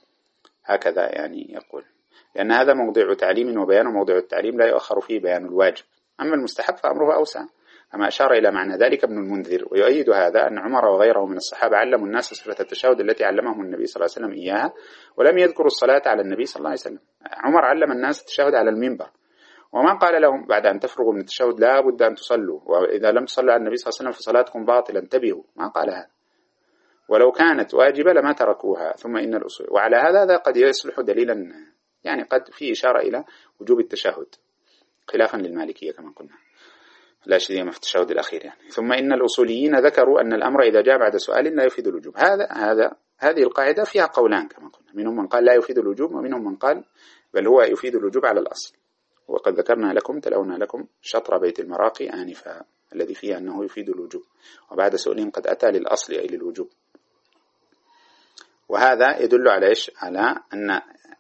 هكذا يعني يقول، لأن هذا موضع تعليم وبيان، وموضع التعليم لا يؤخر فيه بيان الواجب. أما المستحب فأمره أوسع، كما أشار إلى معنى ذلك ابن المنذر. ويؤيد هذا أن عمر وغيره من الصحابة علموا الناس صفة التشهد التي علمهم النبي صلى الله عليه وسلم إياها، ولم يذكروا الصلاة على النبي صلى الله عليه وسلم. عمر علم الناس التشهد على المنبر، وما قال لهم بعد أن تفرغوا من التشهد لا بد أن تصلوا، وإذا لم تصلوا على النبي صلى الله عليه وسلم فصلاتكم باطلة، انتبهوا. ما قال هذا. ولو كانت واجبة لما تركوها. ثم إن الأصول، وعلى هذا قد يصلح دليلا، يعني قد في إشارة إلى وجوب التشهد خلافا للمالكية كما قلنا، لا سيما في التشهد الأخير يعني. ثم إن الأصوليين ذكروا أن الأمر إذا جاء بعد سؤال لا يفيد الوجوب. هذا هذا هذه القاعدة فيها قولان كما قلنا، منهم من قال لا يفيد الوجوب، ومنهم من قال بل هو يفيد الوجوب على الأصل. وقد ذكرنا لكم تلونا لكم شطر بيت المراقي آنفا الذي فيه أنه يفيد الوجوب، وبعد سؤالهم قد أتى للأصل أي للوجوب. وهذا يدل على إيش؟ على أن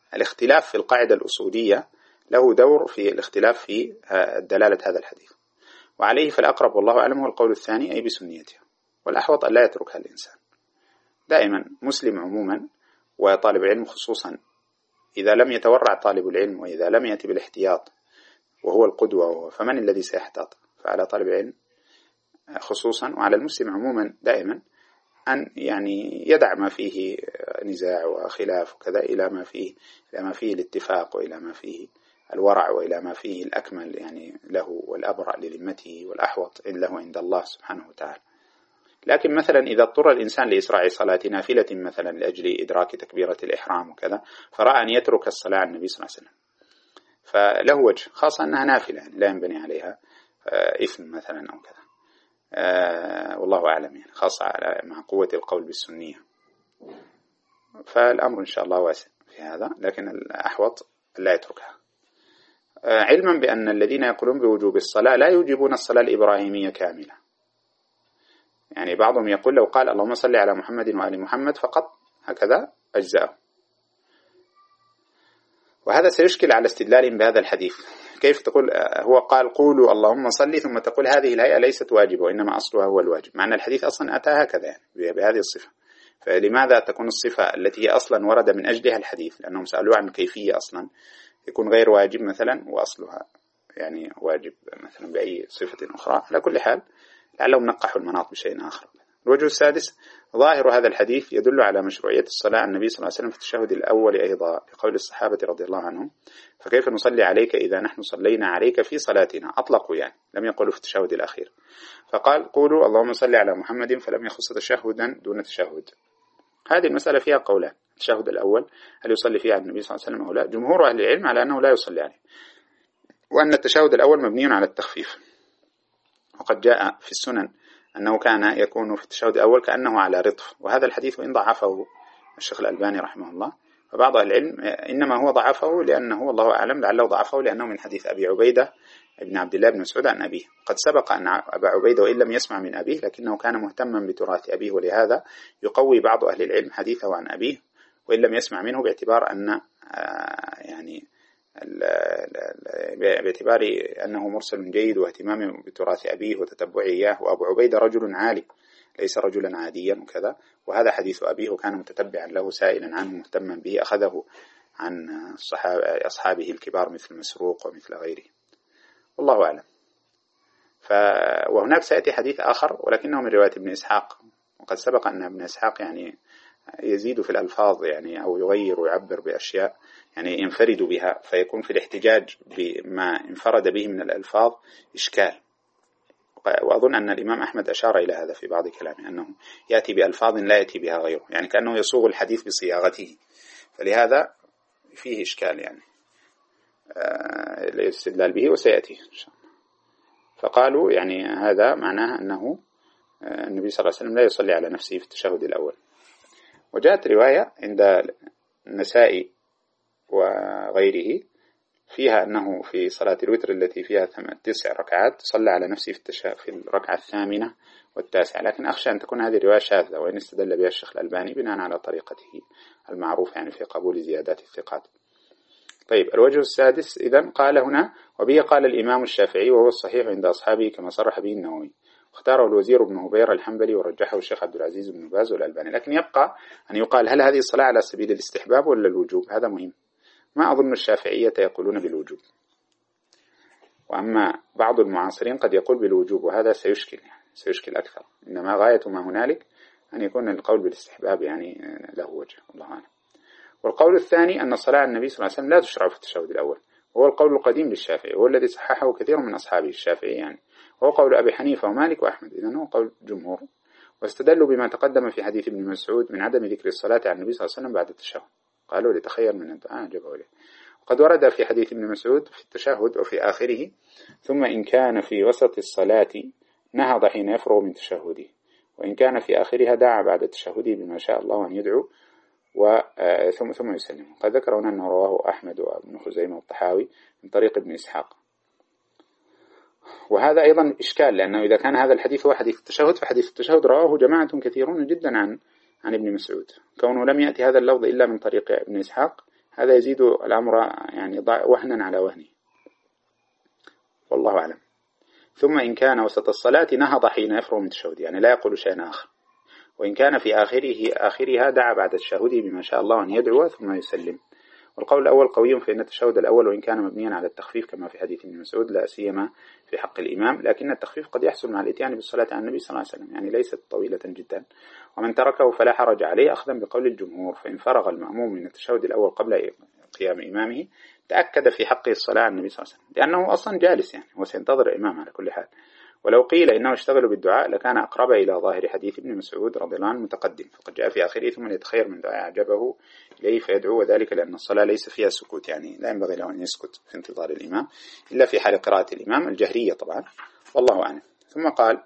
الاختلاف في القاعدة الأصولية له دور في الاختلاف في دلالة هذا الحديث، وعليه فالأقرب والله أعلم هو القول الثاني أي بسنيتها، والأحوط أن لا يتركها الإنسان. دائما مسلم عموما وطالب العلم خصوصا إذا لم يتورع طالب العلم وإذا لم يأتي بالاحتياط وهو القدوة فمن الذي سيحتاط؟ فعلى طالب العلم خصوصا وعلى المسلم عموما دائما أن يعني يدع ما فيه نزاع وخلاف وكذا إلى ما فيه إلى ما فيه الاتفاق وإلى ما فيه الورع وإلى ما فيه الأكمل يعني له والأبرع لذمته والأحوط له عند الله سبحانه وتعالى. لكن مثلا إذا اضطر الإنسان لإسراع صلاة نافلة مثلا لأجل إدراك تكبيرة الإحرام وكذا، فرأى أن يترك الصلاة على النبي صلى الله عليه وسلم، فله وجه، خاصة أنها نافلة يعني لا ينبني عليها إثم مثلا أو كذا، آه والله أعلم يعني، خاصة على مع قوة القول بالسنية. فالأمر إن شاء الله واسع في هذا، لكن الأحوط لا يتركها، آه علما بأن الذين يقولون بوجوب الصلاة لا يوجبون الصلاة الإبراهيمية كاملة. يعني بعضهم يقول لو قال اللهم صل على محمد وآل محمد فقط هكذا أجزاءه، وهذا سيشكل على استدلالهم بهذا الحديث. كيف تقول هو قال قولوا اللهم صل ثم تقول هذه الهيئة ليست واجبة وإنما أصلها هو الواجب، مع أن الحديث أصلا أتى هكذا يعني بهذه الصفة، فلماذا تكون الصفة التي هي أصلا ورد من أجلها الحديث لأنهم سألوا عن الكيفية أصلا يكون غير واجب مثلا وأصلها يعني واجب مثلا بأي صفة أخرى؟ على كل حال لعلهم نقحوا المناط بشيء آخر. الوجه السادس ظاهر هذا الحديث يدل على مشروعية الصلاة على النبي صلى الله عليه وسلم في التشهد الأول أيضا لقول الصحابة رضي الله عنهم فكيف نصلي عليك إذا نحن صلينا عليك في صلاتنا، أطلقوا يعني لم يقولوا في التشهد الأخير، فقال قولوا اللهم صل على محمد فلم يخص تشهدا دون تشهد. هذه المسألة فيها قولان، التشهد الأول هل يصلي فيه على النبي صلى الله عليه وسلم أو لا؟ جمهور أهل العلم على أنه لا يصلي عليه، وأن التشهد الأول مبني على التخفيف، وقد جاء في السنن أنه كان يكون في التشهد الأول كأنه على رطف، وهذا الحديث إن ضعفه الشيخ الألباني رحمه الله، فبعض أهل العلم إنما هو ضعفه لأنه والله أعلم لعله ضعفه لأنه من حديث أبي عبيدة ابن عبد الله بن مسعود عن أبيه. قد سبق أن أبا عبيدة وإن لم يسمع من أبيه لكنه كان مهتما بتراث أبيه، ولهذا يقوي بعض أهل العلم حديثه عن أبيه وإن لم يسمع منه باعتبار أن يعني باعتبار أنه مرسل جيد واهتمامه بتراث أبيه وتتبعه إياه، وأبو عبيدة رجل عالم ليس رجلا عاديا وكذا، وهذا حديث أبيه وكان متتبعا له سائلا عنه مهتما به، أخذه عن أصحابه الكبار مثل مسروق ومثل غيره، والله أعلم. ف... وهناك سيأتي حديث آخر ولكنه من رواية ابن إسحاق، وقد سبق أن ابن إسحاق يعني يزيد في الألفاظ يعني أو يغير ويعبر بأشياء يعني ينفرد بها، فيكون في الاحتجاج بما انفرد به من الألفاظ إشكال. وأظن أن الإمام أحمد أشار إلى هذا في بعض كلامه أنه يأتي بألفاظ لا يأتي بها غيره، يعني كأنه يصوغ الحديث بصياغته، فلهذا فيه إشكال يعني الاستدلال به وسيأتي إن شاء الله. فقالوا يعني هذا معناه أنه النبي صلى الله عليه وسلم لا يصلي على نفسه في التشهد الأول. وجاءت رواية عند النسائي وغيره فيها أنه في صلاة الوتر التي فيها تسع ركعات صلى على نفسه في, في الركعة الثامنة والتاسعة، لكن أخشى أن تكون هذه الرواية شاذة وإن استدل بها الشيخ الألباني بناء على طريقته المعروف يعني في قبول زيادات الثقات. طيب الوجه السادس إذن قال هنا وبه قال الإمام الشافعي وهو الصحيح عند أصحابه كما صرح به النووي، اختاره الوزير بن هبير الحنبلي ورجحه الشيخ عبد العزيز بن باز والألباني. لكن يبقى أن يقال هل هذه الصلاة على سبيل الاستحباب ولا الوجوب؟ هذا مهم. ما أظن الشافعية يقولون بالوجوب، وأما بعض المعاصرين قد يقول بالوجوب، وهذا سيشكل يعني سيشكل أكثر، إنما غاية ما هنالك أن يكون القول بالاستحباب يعني له وجه، الله أعلم. والقول الثاني أن الصلاة على النبي صلى الله عليه وسلم لا تشرع في التشهد الأول، وهو القول القديم للشافعي وهو الذي صححه كثير من أصحابه الشافعي يعني، وهو قول أبي حنيفة ومالك وأحمد، إذن هو قول جمهور، واستدلوا بما تقدم في حديث ابن مسعود من عدم ذكر الصلاة على النبي صلى الله عليه وسلم بعد التشهد، قالوا لتخير من الدعاء جابوا له. وقد ورد في حديث ابن مسعود في التشهد وفي آخره ثم إن كان في وسط الصلاة نهض حين يفرغ من تشهده، وإن كان في آخرها دعا بعد تشهده بما شاء الله أن يدعو ثم ثم يسلم. قد ذكر هنا أنه رواه أحمد وابن خزيمة والطحاوي من طريق ابن إسحاق، وهذا أيضا إشكال، لأنه إذا كان هذا الحديث هو حديث التشهد فحديث التشهد رواه جماعة كثيرون جدا عن عن ابن مسعود، كونه لم يأتي هذا اللفظ إلا من طريق ابن إسحاق هذا يزيد الأمر يعني وهنا على وهنه، والله أعلم. ثم إن كان وسط الصلاة نهض حين يفرغ من التشهد، يعني لا يقول شيئا آخر. وإن كان في آخره آخرها دعا بعد التشهد بما شاء الله أن يدعو ثم يسلم. والقول الأول قوي، فإن التشهد الأول وإن كان مبنيا على التخفيف كما في حديث ابن مسعود لا سيما في حق الإمام، لكن التخفيف قد يحصل مع الإتيان بالصلاة على النبي صلى الله عليه وسلم، يعني ليست طويلة جدا. ومن تركه فلا حرج عليه أخذا بقول الجمهور، فإن فرغ المأموم من التشهد الأول قبل قيام إمامه تأكد في حقه الصلاة على النبي صلى الله عليه وسلم، لأنه أصلا جالس يعني وسينتظر الإمام على كل حال. ولو قيل إنه اشتغل بالدعاء لكان أقرب إلى ظاهر حديث ابن مسعود رضي الله عنه متقدم، فقد جاء في آخره ثم يتخير من دعاء أعجبه إليه فيدعو، وذلك لأن الصلاة ليس فيها سكوت، يعني لا ينبغي له أن يسكت في انتظار الإمام إلا في حال قراءة الإمام الجهرية طبعا، والله أعلم. ثم قال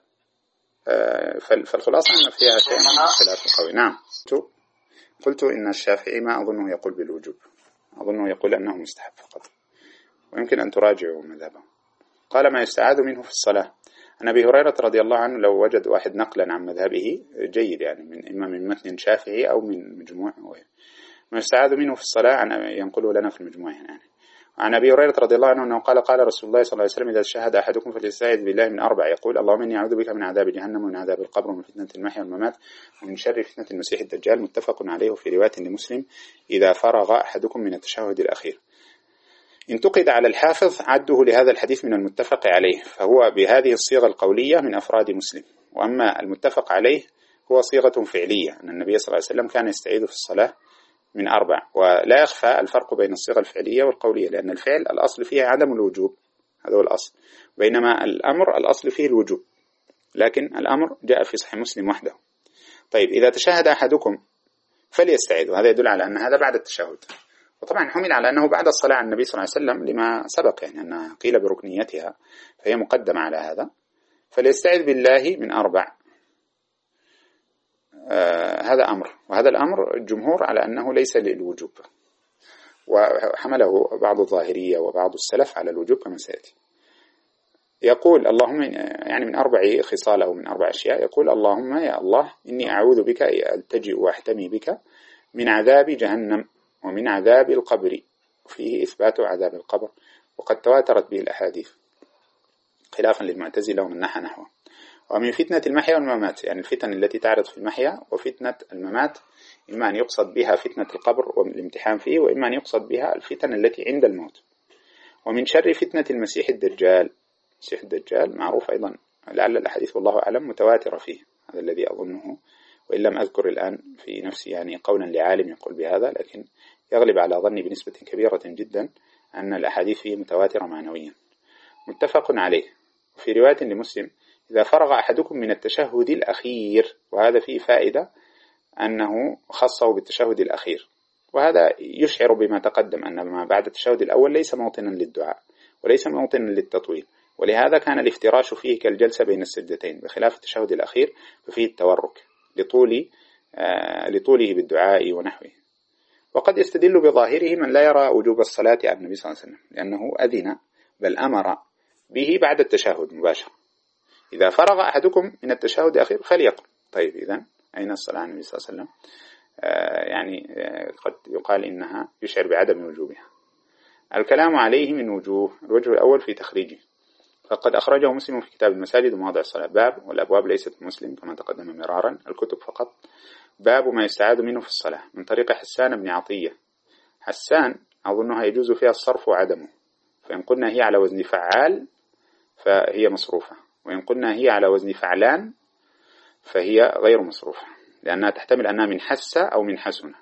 فالخلاصة أن فيها شيء من اختلاف قوي. نعم، قلت إن الشافعي ما أظنه يقول بالوجوب، أظنه يقول أنه مستحب فقط، ويمكن أن تراجعوا مذهبه. قال ما يستعاذ منه في الصلاة. عن أبي هريرة رضي الله عنه، لو وجد واحد نقلا عن مذهبه جيد، يعني من إما من متن شافعي أو من مجموع، ما يستعاذ منه في الصلاة عن ينقله لنا في المجموع يعني. عن أبي هريرة رضي الله عنه أنه قال قال رسول الله صلى الله عليه وسلم إذا شهد أحدكم فليستعذ بالله من أربع، يقول اللهم إني أعوذ بك من عذاب جهنم ومن عذاب القبر ومن فتنة المحيا والممات ومن شر فتنة المسيح الدجال، متفق عليه في رواية لمسلم إذا فرغ أحدكم من التشهد الأخير. انتقد على الحافظ عده لهذا الحديث من المتفق عليه، فهو بهذه الصيغة القولية من أفراد مسلم، وأما المتفق عليه هو صيغة فعلية أن النبي صلى الله عليه وسلم كان يستعيذ في الصلاة من أربع. ولا يخفى الفرق بين الصيغة الفعلية والقولية، لأن الفعل الأصل فيه عدم الوجوب، هذا هو الأصل، بينما الأمر الأصل فيه الوجوب، لكن الأمر جاء في صحيح مسلم وحده. طيب إذا تشهد أحدكم فليستعيذ، وهذا يدل على أن هذا بعد التشهد، وطبعا حمل على أنه بعد الصلاة على النبي صلى الله عليه وسلم لما سبق، يعني أنها قيل بركنيتها فهي مقدمة على هذا. فليستعيذ بالله من أربع، آه هذا أمر، وهذا الأمر الجمهور على أنه ليس للوجوب، وحمله بعض الظاهرية وبعض السلف على الوجوب كما سيأتي. يقول اللهم، يعني من أربع خصال أو من أربع أشياء، يقول اللهم يا الله إني أعوذ بك ألتجئ وأحتمي بك من عذاب جهنم ومن عذاب القبر، فيه إثبات عذاب القبر وقد تواترت به الأحاديث خلافا للمعتزلة ومن نحى نحوه. ومن فتنة المحيا والممات، يعني الفتن التي تعرض في المحيا، وفتنة الممات إما أن يقصد بها فتنة القبر والامتحان فيه، وإما أن يقصد بها الفتن التي عند الموت. ومن شر فتنة المسيح الدجال، المسيح الدجال معروف أيضا، لعل الأحاديث والله أعلم متواترة فيه، هذا الذي أظنه، وإن لم أذكر الآن في نفسي يعني قولا لعالم يقول بهذا، لكن يغلب على ظني بنسبة كبيرة جدا أن الأحاديث فيه متواترة معنويا، متفق عليه. في رواية لمسلم إذا فرغ أحدكم من التشهد الأخير، وهذا فيه فائدة أنه خصه بالتشهد الأخير، وهذا يشعر بما تقدم أن ما بعد التشهد الأول ليس موطنا للدعاء وليس موطنا للتطويل، ولهذا كان الافتراش فيه كالجلسة بين السجدتين، بخلاف التشهد الأخير ففيه التورك لطول آه لطوله بالدعاء ونحوه. وقد يستدل بظاهره من لا يرى وجوب الصلاة على النبي صلى الله عليه وسلم، لأنه أذن بل أمر به بعد التشهد مباشرة، إذا فرغ أحدكم من التشهد الأخير فليقل. طيب إذن أين الصلاة على النبي صلى الله عليه وسلم؟ آه يعني آه قد يقال إنها يشعر بعدم وجوبها. الكلام عليه من وجوه، الوجه الأول في تخريجه، فقد أخرجه مسلم في كتاب المساجد ومواضع الصلاة باب، والأبواب ليست مسلم كما تقدم مرارا، الكتب فقط. باب ما يستعاذ منه في الصلاة، من طريق حسان بن عطية. حسان أظنها يجوز فيها الصرف وعدمه، فإن قلنا هي على وزن فعال فهي مصروفة، وإن قلنا هي على وزن فعلان فهي غير مصروفة، لأنها تحتمل أنها من حسة أو من حسنة.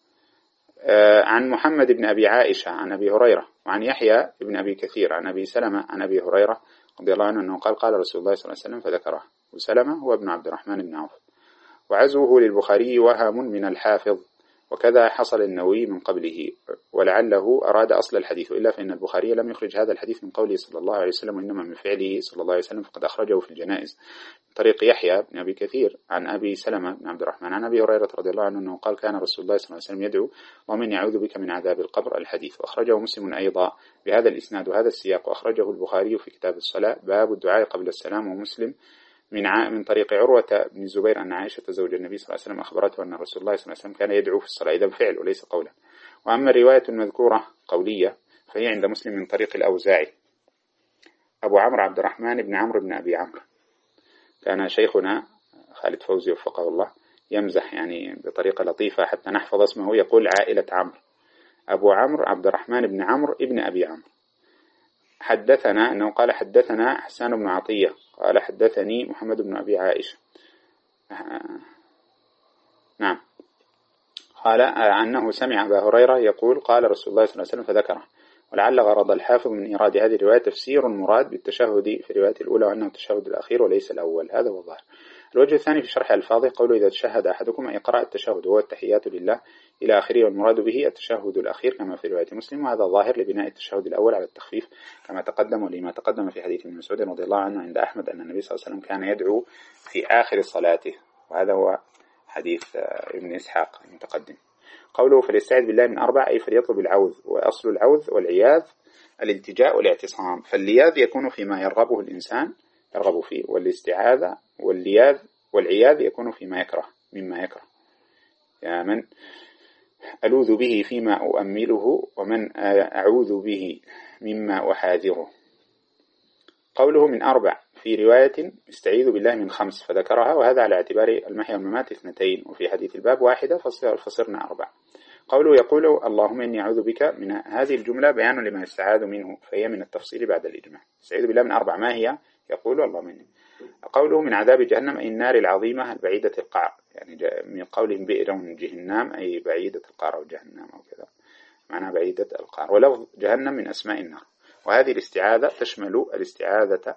آه عن محمد بن أبي عائشة عن أبي هريرة، وعن يحيى بن أبي كثير عن أبي سلمة عن أبي هريرة رضي الله عنه أنه قال قال رسول الله صلى الله عليه وسلم فذكره. وسلمة هو ابن عبد الرحمن بن عوف. وعزوه للبخاري وهم من الحافظ، وكذا حصل النووي من قبله، ولعله أراد أصل الحديث، إلا فإن البخاري لم يخرج هذا الحديث من قوله صلى الله عليه وسلم، وإنما من فعله صلى الله عليه وسلم، فقد أخرجه في الجنائز من طريق يحيى بن أبي كثير عن أبي سلمة بن عبد الرحمن عن أبي هريرة رضي الله عنه أنه قال كان رسول الله صلى الله عليه وسلم يدعو اللهم إني أعوذ بك من عذاب القبر الحديث. وأخرجه مسلم أيضا بهذا الإسناد وهذا السياق، وأخرجه البخاري في كتاب الصلاة باب الدعاء قبل السلام، ومسلم من ع... من طريق عروة بن الزبير أن عائشة زوج النبي صلى الله عليه وسلم أخبرته أن رسول الله صلى الله عليه وسلم كان يدعو في الصلاة، إذا فعل وليس قولا. وأما الرواية المذكورة قولية فهي عند مسلم من طريق الأوزاعي أبو عمرو عبد الرحمن بن عمرو بن أبي عمرو. كان شيخنا خالد فوزي وفقه الله يمزح يعني بطريقة لطيفة حتى نحفظ اسمه، يقول عائلة عمرو، أبو عمرو عبد الرحمن بن عمرو ابن أبي عمرو. حدثنا أنه قال حدثنا حسان بن عطية قال حدثني محمد بن أبي عائشة نعم قال أنه سمع أبا هريرة يقول قال رسول الله صلى الله عليه وسلم فذكره. ولعل غرض الحافظ من إيراد هذه الرواية تفسير مراد بالتشهد في الرواية الأولى وأنه التشهد الأخير وليس الأول، هذا هو الظاهر. الوجه الثاني في شرح ألفاظه قوله إذا تشهد أحدكم أي قرأ التشهد وهو التحيات لله إلى آخره، والمراد به التشهد الأخير كما في رواية مسلم، وهذا ظاهر لبناء التشهد الأول على التخفيف كما تقدم، ولما تقدم في حديث ابن مسعود رضي الله عنه عند أحمد أن النبي صلى الله عليه وسلم كان يدعو في آخر صلاته، وهذا هو حديث ابن إسحاق المتقدم. قوله فليستعذ بالله من أربع أي فليطلب العوذ، وأصل العوذ والعياذ الالتجاء والاعتصام، فاللياذ يكون فيما يرغبه الإنسان يرغب فيه، والاستعاذة واللياذ والعياذ يكون فيما يكره مما يكره، يا من ألوذ به فيما أؤمله ومن أعوذ به مما أحاذره. قوله من أربع في رواية استعيذ بالله من خمس فذكرها، وهذا على اعتبار المحيا والممات اثنتين، وفي حديث الباب واحدة فصرنا أربع. قوله يقول اللهم إني أعوذ بك من هذه الجملة بيان لما يستعاذ منه، فهي من التفصيل بعد الإجماع. استعيذ بالله من أربع ما هي؟ يقول اللهم إني. قوله من عذاب جهنم أي النار العظيمة البعيدة القعر، يعني من قولهم بئر جهنم أي بعيدة القعر أو جهنم أو كذا معناها بعيدة القعر، ولفظ جهنم من أسماء النار. وهذه الاستعاذة تشمل الاستعاذة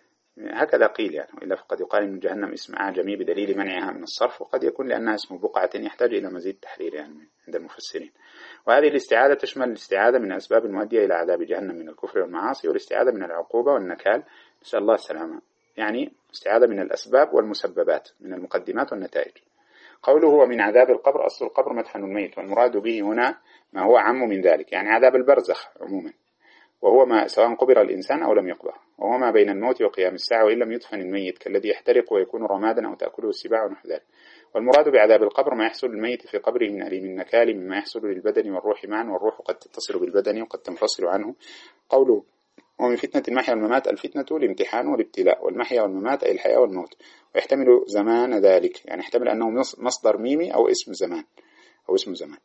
هكذا قيل يعني، وإلا فقد يقال إن جهنم اسم أعجمي بدليل منعها من الصرف، وقد يكون لأنها اسم بقعة يحتاج إلى مزيد تحرير يعني عند المفسرين. وهذه الاستعاذة تشمل الاستعاذة من الأسباب المؤدية إلى عذاب جهنم من الكفر والمعاصي، والاستعاذة من العقوبة والنكال، نسأل الله السلامة، يعني استعاذة من الأسباب والمسببات من المقدمات والنتائج. قوله ومن عذاب القبر أصل القبر مدفن الميت، والمراد به هنا ما هو عام من ذلك، يعني عذاب البرزخ عموما، وهو ما سواء قبر الإنسان أو لم يقبر، وهو ما بين الموت وقيام الساعة وإن لم يدفن الميت كالذي يحترق ويكون رمادا أو تأكله السباع ونحو ذلك. والمراد بعذاب القبر ما يحصل للميت في قبره من أليم النكال مما يحصل للبدن والروح معا، والروح قد تتصل بالبدن وقد تنفصل عنه. قوله ومن فتنة المحيا والممات الفتنة الامتحان والابتلاء، والمحيا والممات أي الحياة والموت، ويحتمل زمان ذلك، يعني يحتمل أنه مصدر ميمي أو اسم زمان أو اسم زمان،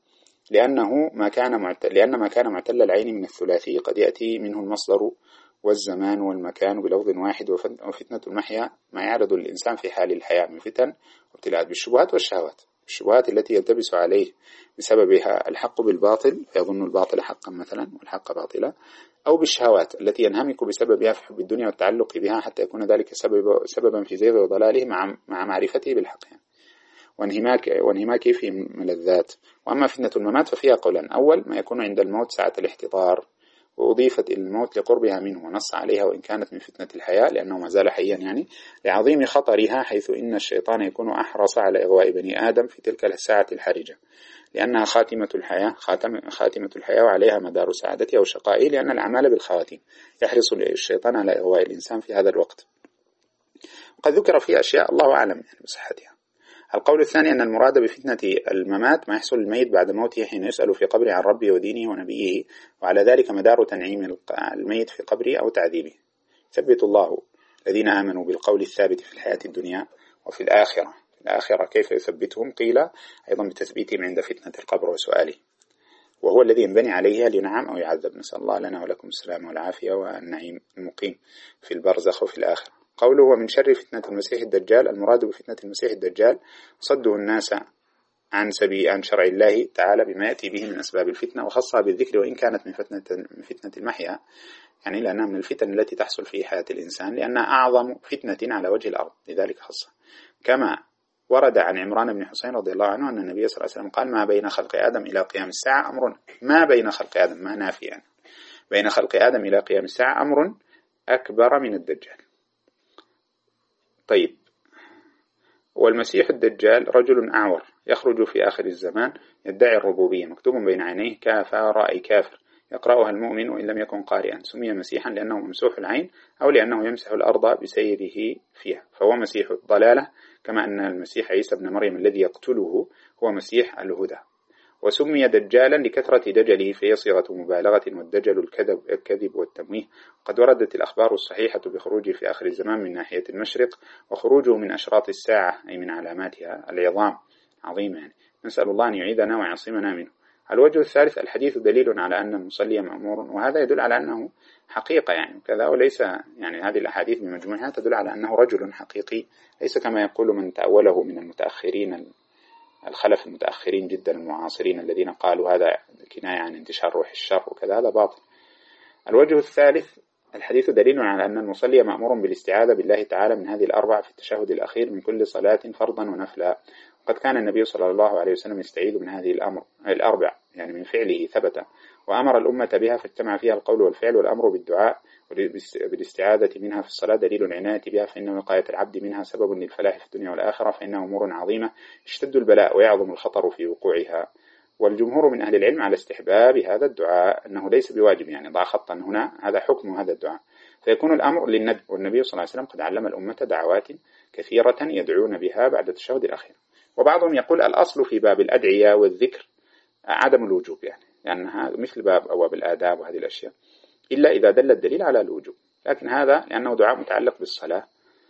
لأنه ما كان معتل لأن ما كان معتل العين من الثلاثي قد يأتي منه المصدر والزمان والمكان بلفظ واحد. وفتنة المحيا ما يعرض للإنسان في حال الحياة من فتن وابتلاءات بالشبهات والشهوات، الشبهات التي يلتبس عليه بسببها الحق بالباطل فيظن الباطل حقا مثلا والحق باطلا، أو بالشهوات التي ينهمك بسببها في حب الدنيا والتعلق بها حتى يكون ذلك سبب سببا في زيغ وضلاله مع مع معرفته بالحق يعني. وانهماك وانهماك في ملذات. وأما فتنة الممات ففيها قولان، أول ما يكون عند الموت ساعة الاحتضار، وأضيفت إلى الموت لقربها منه، ونص عليها وإن كانت من فتنة الحياة لأنه ما زال حيا يعني، لعظيم خطرها، حيث إن الشيطان يكون أحرص على إغواء بني آدم في تلك الساعة الحرجة، لأنها خاتمة الحياة خاتم خاتمة الحياة وعليها مدار سعادته أو شقائه، لأن الأعمال بالخواتيم، يحرص الشيطان على إغواء الإنسان في هذا الوقت. وقد ذكر في أشياء الله أعلم يعني بصحتها. القول الثاني أن المراد بفتنة الممات ما يحصل الميت بعد موته حين يسأل في قبره عن ربه ودينه ونبيه، وعلى ذلك مدار تنعيم الميت في قبره أو تعذيبه. ثبت الله الذين آمنوا بالقول الثابت في الحياة الدنيا وفي الآخرة. في الآخرة كيف يثبتهم؟ قيل أيضا بتثبيتهم عند فتنة القبر وسؤاله، وهو الذي ينبني عليه لينعم أو يعذب. نسأل الله لنا ولكم السلام والعافية والنعيم المقيم في البرزخ وفي الآخرة. قوله ومن شر فتنة المسيح الدجال، المراد بفتنة المسيح الدجال صده الناس عن سبيل عن شرع الله تعالى بما يأتي به من أسباب الفتنة، وخصها بالذكر وإن كانت من فتنة من فتنة المحيا، يعني لأنها من الفتن التي تحصل في حياة الإنسان لأنها أعظم فتنة على وجه الأرض، لذلك خصها. كما ورد عن عمران بن حسين رضي الله عنه أن النبي صلى الله عليه وسلم قال ما بين خلق آدم إلى قيام الساعة أمر، ما بين خلق آدم ما نافي يعني، بين خلق آدم إلى قيام الساعة أمر أكبر من الدجال. طيب، والمسيح الدجال رجل أعور يخرج في آخر الزمان يدعي الربوبية، مكتوب بين عينيه كافر أي كافر يقرأها المؤمن وإن لم يكن قارئا، سمي مسيحا لأنه ممسوح العين أو لأنه يمسح الأرض بسيره فيها، فهو مسيح الضلالة، كما أن المسيح عيسى بن مريم الذي يقتله هو مسيح الهدى. وسمي دجالا لكثرة دجله فهي صيغة مبالغة، والدجل الكذب, الكذب والتمويه. قد وردت الأخبار الصحيحة بخروجه في آخر الزمان من ناحية المشرق، وخروجه من أشراط الساعة أي من علاماتها العظام عظيمة يعني. نسأل الله أن يعيذنا ويعصمنا منه. الوجه الثالث: الحديث دليل على أن المصلي مأمور، وهذا يدل على أنه حقيقة يعني كذا، وليس يعني هذه الأحاديث بمجموعها تدل على أنه رجل حقيقي، ليس كما يقول من تأوله من المتأخرين الخلف المتأخرين جدا المعاصرين الذين قالوا هذا كناية عن انتشار روح الشر وكذا، هذا باطل. الوجه الثالث: الحديث دليل على أن المصلي مأمور بالاستعاذة بالله تعالى من هذه الأربع في التشهد الأخير من كل صلاة فرضا ونفلا، وقد كان النبي صلى الله عليه وسلم يستعيذ من هذه الأمر الأربع يعني من فعله ثبت، وأمر الأمة بها فاجتمع فيها القول والفعل، والأمر بالدعاء بالاستعاذة منها في الصلاة دليل العناية بها، فإن وقاية العبد منها سبب للفلاح في الدنيا والآخرة، فإنها أمور عظيمة اشتد البلاء ويعظم الخطر في وقوعها. والجمهور من أهل العلم على استحباب هذا الدعاء، أنه ليس بواجب يعني، ضع خطا هنا، هذا حكم هذا الدعاء، فيكون الأمر للندب. والنبي صلى الله عليه وسلم قد علم الأمة دعوات كثيرة يدعون بها بعد التشهد الأخير. وبعضهم يقول الأصل في باب الأدعية والذكر عدم الوجوب يعني، لأنها يعني مثل باب أبواب الآداب وهذه الأشياء، إلا إذا دل الدليل على الوجوب، لكن هذا لأنه دعاء متعلق بالصلاة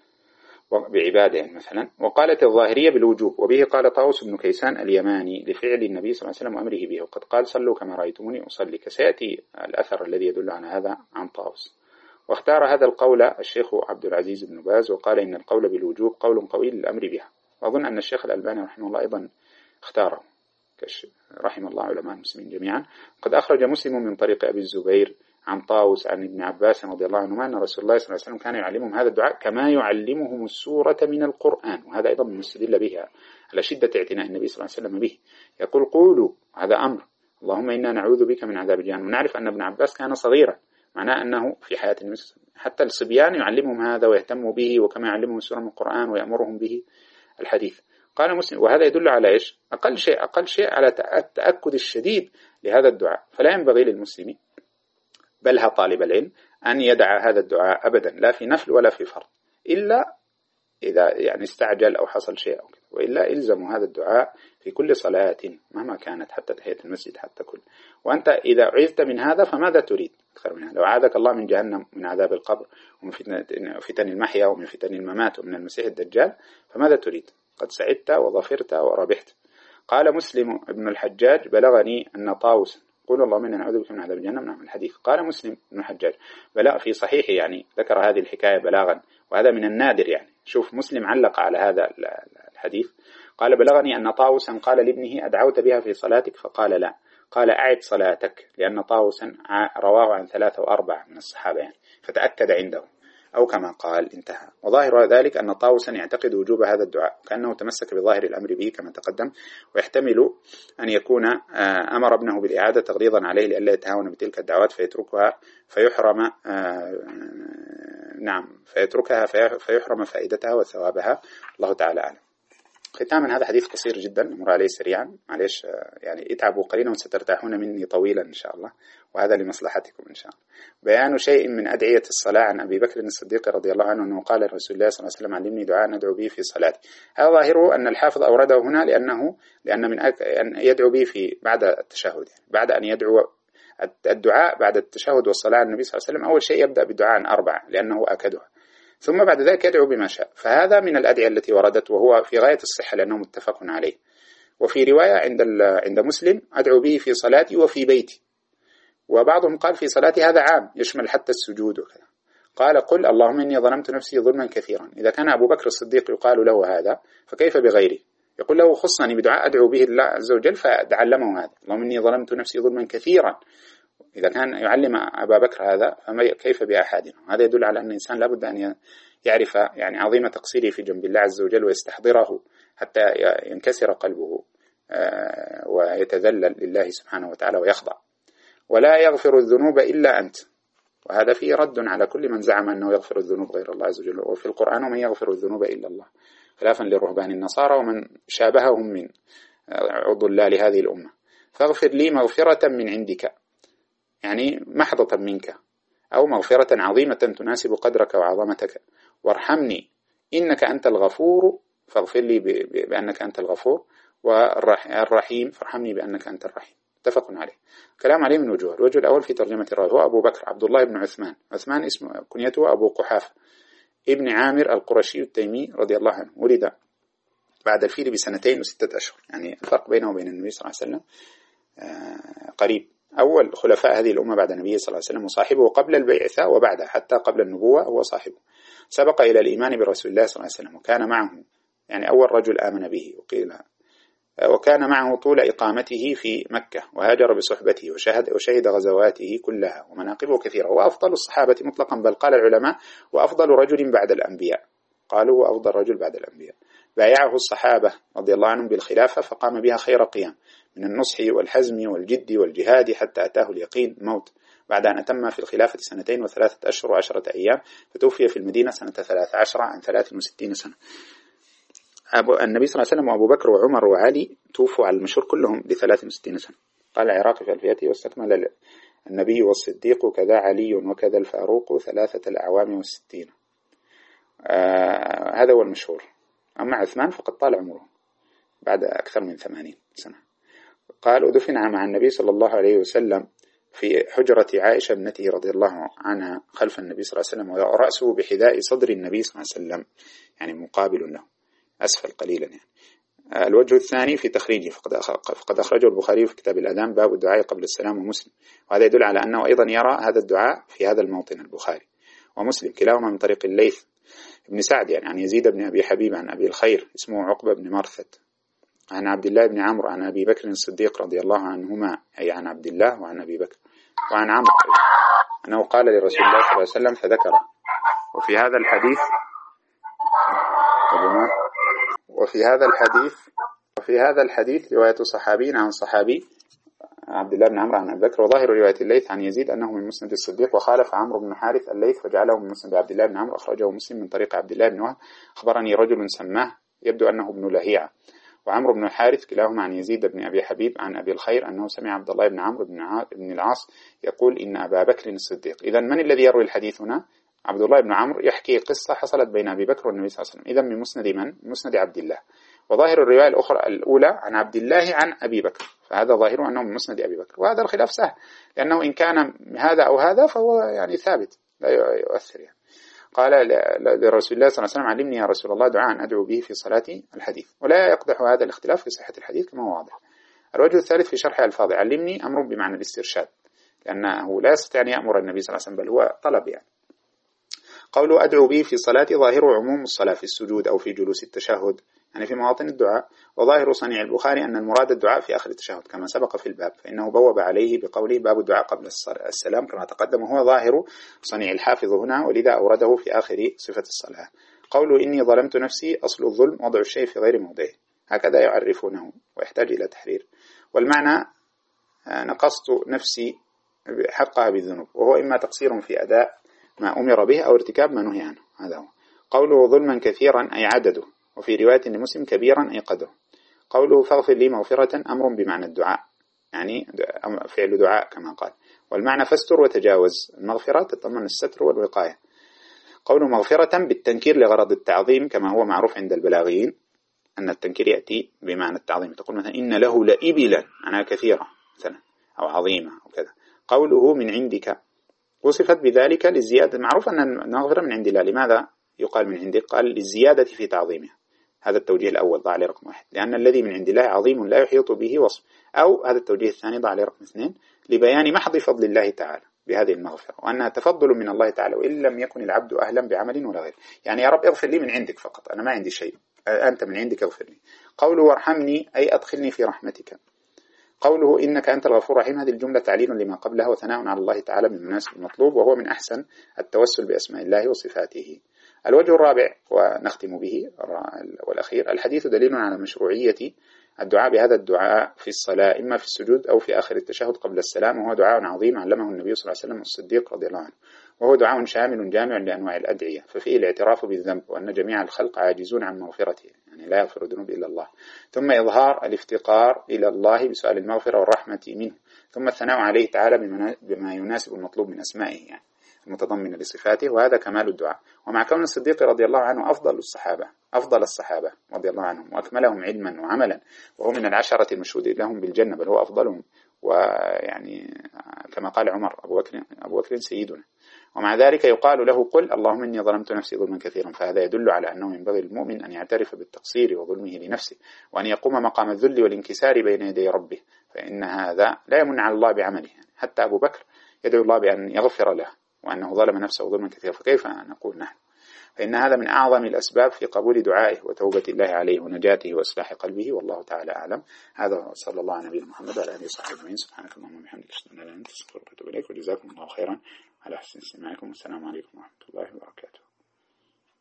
بعبادة يعني مثلا. وقالت الظاهرية بالوجوب، وبه قال طاووس بن كيسان اليماني لفعل النبي صلى الله عليه وسلم وأمره به، وقد قال صلوا كما رأيتموني أصلي، كسيأتي الأثر الذي يدل على هذا عن طاووس. واختار هذا القول الشيخ عبد العزيز بن باز، وقال إن القول بالوجوب قول قوي للأمر بها، وأظن أن الشيخ الألباني رحمه الله أيضا اختاره رحم الله علماء المسلمين جميعا. قد أخرج مسلم من طريق أبي الزبير عن طاووس عن ابن عباس رضي الله عنهما أن رسول الله صلى الله عليه وسلم كان يعلمهم هذا الدعاء كما يعلمهم السورة من القرآن، وهذا أيضا مستدل بها على شدة اعتناء النبي صلى الله عليه وسلم به. يقول قولوا، هذا أمر، اللهم إنا نعوذ بك من عذاب جهنم. ونعرف أن ابن عباس كان صغيرا، معناه أنه في حياة النبي صلى الله عليه وسلم حتى الصبيان يعلمهم هذا ويهتموا به، وكما يعلمهم السورة من القرآن ويأمرهم به الحديث. قال مسلم، وهذا يدل على إيش؟ أقل شيء أقل شيء على التأكد الشديد لهذا الدعاء. فلا ينبغي للمسلم بل ها طالب العلم أن يدع هذا الدعاء أبدا، لا في نفل ولا في فرض، إلا إذا يعني استعجل أو حصل شيء أو كذا، وإلا إلزموا هذا الدعاء في كل صلاة مهما كانت، حتى تحية المسجد حتى كل. وأنت إذا عذت من هذا فماذا تريد أكثر من هذا؟ لو عاذك الله من جهنم ومن عذاب القبر ومن فتن المحيا ومن فتن الممات ومن المسيح الدجال فماذا تريد؟ قد سعدت وظفرت وربحت. قال مسلم ابن الحجاج بلغني أن طاووس قول اللهم إنا نعوذ بك من عذاب جهنم. نعم الحديث. قال مسلم ابن الحجاج بلغ في صحيحه يعني ذكر هذه الحكاية بلاغا، وهذا من النادر يعني. شوف مسلم علق على هذا الحديث، قال بلغني أن طاووسا قال لابنه أدعوت بها في صلاتك؟ فقال لا. قال أعد صلاتك، لأن طاووسا رواه عن ثلاثة وأربعة من الصحابة يعني، فتأكد عنده أو كما قال انتهى. وظاهر ذلك أن طاووسا يعتقد وجوب هذا الدعاء، كأنه تمسك بظاهر الأمر به كما تقدم، ويحتمل أن يكون أمر ابنه بالإعادة تغليظا عليه لئلا يتهاون بتلك الدعوات فيتركها فيحرم نعم فيتركها فيحرم فائدتها وثوابها. الله تعالى أعلم. ختاما، هذا حديث قصير جدا نمر عليه سريعا، معليش يعني اتعبوا قليلا وسترتاحون مني طويلا إن شاء الله، وهذا لمصلحتكم إن شاء الله. بيان شيء من أدعية الصلاة عن أبي بكر الصديق رضي الله عنه أنه قال لرسول الله صلى الله عليه وسلم علمني دعاء ندعو به في صلاتي. هذا ظاهره أن الحافظ أورده هنا لأنه لأن من أك... أن يدعو به في بعد التشهد، يعني بعد أن يدعو الدعاء بعد التشهد والصلاة على النبي صلى الله عليه وسلم أول شيء يبدأ بدعاء أربعة لأنه أكدها، ثم بعد ذلك يدعو بما شاء. فهذا من الأدعية التي وردت وهو في غاية الصحة لأنه متفق عليه. وفي رواية عند عند مسلم أدعو به في صلاتي وفي بيتي، وبعضهم قال في صلاتي، هذا عام يشمل حتى السجود وكذا. قال قل اللهم إني ظلمت نفسي ظلما كثيرا. إذا كان أبو بكر الصديق يقال له هذا فكيف بغيره؟ يقول له خصني بدعاء أدعو به الله عز وجل فعلمه هذا، اللهم إني ظلمت نفسي ظلما كثيرا. إذا كان يعلم أبا بكر هذا فكيف بأحدنا؟ هذا يدل على أن الإنسان لابد أن يعرف يعني عظيم تقصيره في جنب الله عز وجل ويستحضره حتى ينكسر قلبه ويتذلل لله سبحانه وتعالى ويخضع. ولا يغفر الذنوب إلا أنت، وهذا فيه رد على كل من زعم أنه يغفر الذنوب غير الله عز وجل. وفي القرآن ومن يغفر الذنوب إلا الله، خلافا للرهبان النصارى ومن شابههم من عضلال هذه الأمة. فاغفر لي مغفرة من عندك، يعني محضة منك، أو مغفرة عظيمة تناسب قدرك وعظمتك، وارحمني إنك أنت الغفور، فاغفر لي بأنك أنت الغفور، والرحيم فارحمني بأنك أنت الرحيم. اتفق عليه. كلام عليه من وجوه. الوجه الأول في ترجمة الراوي هو أبو بكر عبد الله بن عثمان. عثمان اسمه كنيته أبو قحافة ابن عامر القرشي التيمي رضي الله عنه. ولد بعد الفيل بسنتين وستة أشهر، يعني الفرق بينه وبين النبي صلى الله عليه وسلم قريب. أول خلفاء هذه الأمة بعد النبي صلى الله عليه وسلم وصاحبه قبل البعثة وبعدها، حتى قبل النبوة هو صاحبه. سبق إلى الإيمان برسول الله صلى الله عليه وسلم، وكان معه يعني أول رجل آمن به، وقيل وكان معه طول إقامته في مكة، وهاجر بصحبته وشهد, وشهد غزواته كلها، ومناقبه كثيرة، وأفضل الصحابة مطلقا، بل قال العلماء وأفضل رجل بعد الأنبياء، قالوا وأفضل رجل بعد الأنبياء. بايعه الصحابة رضي الله عنهم بالخلافة فقام بها خير قيام، من النصح والحزم والجد والجهاد حتى أتاه اليقين الموت، بعد أن أتم في الخلافة سنتين وثلاثة أشهر وعشرة أيام، فتوفي في المدينة سنة ثلاث عشر عن ثلاث وستين سنة. أبو النبي صلى الله عليه وسلم وأبو بكر وعمر وعلي توفوا على المشهور كلهم لثلاث وستين سنة. قال العراقي في ألفيته: واستكمل النبي والصديق كذا علي وكذا الفاروق ثلاثة الأعوام والستين. آه هذا هو المشهور. أما عثمان فقد طال عمره بعد أكثر من ثمانين سنة. قال: ودفن مع النبي صلى الله عليه وسلم في حجرة عائشة ابنته رضي الله عنها خلف النبي صلى الله عليه وسلم، ورأسه بحذاء صدر النبي صلى الله عليه وسلم، يعني مقابل له أسفل قليلا. يعني الوجه الثاني في تخريجه، فقد أخرجه البخاري في كتاب الأذان باب الدعاء قبل السلام، ومسلم، وهذا يدل على أنه أيضا يرى هذا الدعاء في هذا الموطن، البخاري ومسلم كلاهما من طريق الليث ابن سعد، يعني عن يزيد بن أبي حبيب عن أبي الخير اسمه عقبة بن مرثد، عن عبد الله بن عمرو عن أبي بكر الصديق رضي الله عنهما، أي عن عبد الله وعن أبي بكر وعن عمرو، أنه قال لرسول الله صلى الله عليه وسلم فذكره. وفي هذا الحديث وفي هذا الحديث وفي هذا الحديث رواية صحابين عن صحابي عبد الله بن عمرو عن أبي بكر، وظاهر رواية الليث عن يزيد أنه من مسند الصديق، وخالف عمرو بن حارث الليث وجعله من مسند عبد الله بن عمرو. أخرجه مسلم من طريق عبد الله بن وهب: أخبرني رجل سماه، يبدو أنه ابن لهيعة، وعمرو بن الحارث كلاهما عن يزيد بن أبي حبيب عن أبي الخير أنه سمع عبد الله بن عمرو بن العاص يقول إن أبا بكر الصديق. إذن من الذي يروي الحديث هنا؟ عبد الله بن عمرو يحكي قصة حصلت بين أبي بكر والنبي صلى الله عليه وسلم. إذن من مسند من؟ مسند عبد الله. وظاهر الرواية الأخرى الأولى عن عبد الله عن أبي بكر، فهذا ظاهره أنه من مسند أبي بكر، وهذا الخلاف سهل، لأنه إن كان هذا أو هذا فهو يعني ثابت لا يؤثر. يعني قال لرسول الله صلى الله عليه وسلم: علمني يا رسول الله دعاء أدعو به في صلاتي الحديث. ولا يقدح هذا الاختلاف في صحة الحديث كما هو واضح. الوجه الثالث في شرح الفاظ علمني أمر بمعنى الاسترشاد، لأنه لا يستطيع أن يأمر النبي صلى الله عليه وسلم، بل هو طلب. يعني قوله أدعو به في صلاتي ظاهر عموم الصلاة في السجود أو في جلوس التشهد، يعني في مواطن الدعاء. وظاهر صنيع البخاري أن المراد الدعاء في آخر التشهد كما سبق في الباب، فإنه بوب عليه بقوله باب الدعاء قبل السلام كما تقدم، وهو ظاهر صنيع الحافظ هنا، ولذا أورده في آخر صفة الصلاة. قوله إني ظلمت نفسي، أصل الظلم وضع الشيء في غير موضعه، هكذا يعرفونه ويحتاج إلى تحرير. والمعنى نقصت نفسي حقها بالذنوب، وهو إما تقصير في أداء ما أمر به أو ارتكاب ما نهي عنه، هذا هو. قوله ظلما كثيرا أي عدده، وفي رواية لمسلم كبيرا أي قدره. قوله فاغفر لي مغفرة أمر بمعنى الدعاء، يعني فعل دعاء كما قال. والمعنى فاستر وتجاوز، المغفرة تتضمن الستر والوقاية. قوله مغفرة بالتنكير لغرض التعظيم كما هو معروف عند البلاغيين، أن التنكير يأتي بمعنى التعظيم، تقول مثلا إن له لإبلا، معناها كثيرة مثلا أو عظيمة وكذا. قوله من عندك وصفت بذلك للزيادة، معروف أن المغفرة من عند الله. لماذا يقال من عندك؟ قال للزيادة في تعظيمها، هذا التوجيه الأول ضع عليه رقم واحد، لأن الذي من عند الله عظيم لا يحيط به وصف. أو هذا التوجيه الثاني ضع عليه رقم اثنين، لبيان محض فضل الله تعالى بهذه المغفرة، وأنها تفضل من الله تعالى، وإن لم يكن العبد أهلا بعمل ولا غير. يعني يا رب اغفر لي من عندك فقط، أنا ما عندي شيء، أنت من عندك اغفر لي. قوله وارحمني أي أدخلني في رحمتك. قوله إنك أنت الغفور الرحيم، هذه الجملة تعليل لما قبلها وثناء على الله تعالى من مناسب المطلوب، وهو من أحسن التوسل بأسماء الله وصفاته. الوجه الرابع ونختم به والأخير، الحديث دليل على مشروعية الدعاء بهذا الدعاء في الصلاة، إما في السجود أو في آخر التشهد قبل السلام، وهو دعاء عظيم علمه النبي صلى الله عليه وسلم الصديق رضي الله عنه، وهو دعاء شامل جامع لأنواع الأدعية، ففيه الاعتراف بالذنب وأن جميع الخلق عاجزون عن مغفرته، يعني لا يغفر الذنوب إلا الله، ثم إظهار الافتقار إلى الله بسؤال المغفرة والرحمة منه، ثم الثناء عليه تعالى بما يناسب المطلوب من أسمائه. يعني المتضمنة لصفاته، وهذا كمال الدعاء. ومع كون الصديق رضي الله عنه أفضل الصحابة أفضل الصحابة رضي الله عنهم وأكملهم علما وعملا، وهو من العشرة المشهود لهم بالجنة، بل هو أفضلهم، ويعني كما قال عمر أبو بكر, أبو بكر سيدنا. ومع ذلك يقال له قل اللهم إني ظلمت نفسي ظلما كثيرا، فهذا يدل على أنه ينبغي للمؤمن أن يعترف بالتقصير وظلمه لنفسه، وأن يقوم مقام الذل والانكسار بين يدي ربه، فإن هذا لا يمن على الله بعمله. يعني حتى أبو بكر يدعو الله بأن يغفر له وأنه ظلم نفسه ظلما كثيرا، فكيف نقول نحن؟ فإن هذا من أعظم الأسباب في قبول دعائه وتوبة الله عليه ونجاته وإصلاح قلبه، والله تعالى أعلم. هذا صلى الله على نبينا محمد وعلى آله وصحبه أجمعين. سبحانك اللهم وبحمدك أشهد أن لا إله إلا أنت أستغفرك وأتوب إليك، وجزاكم الله خيرا على حسن استماعكم، والسلام عليكم ورحمة الله وبركاته.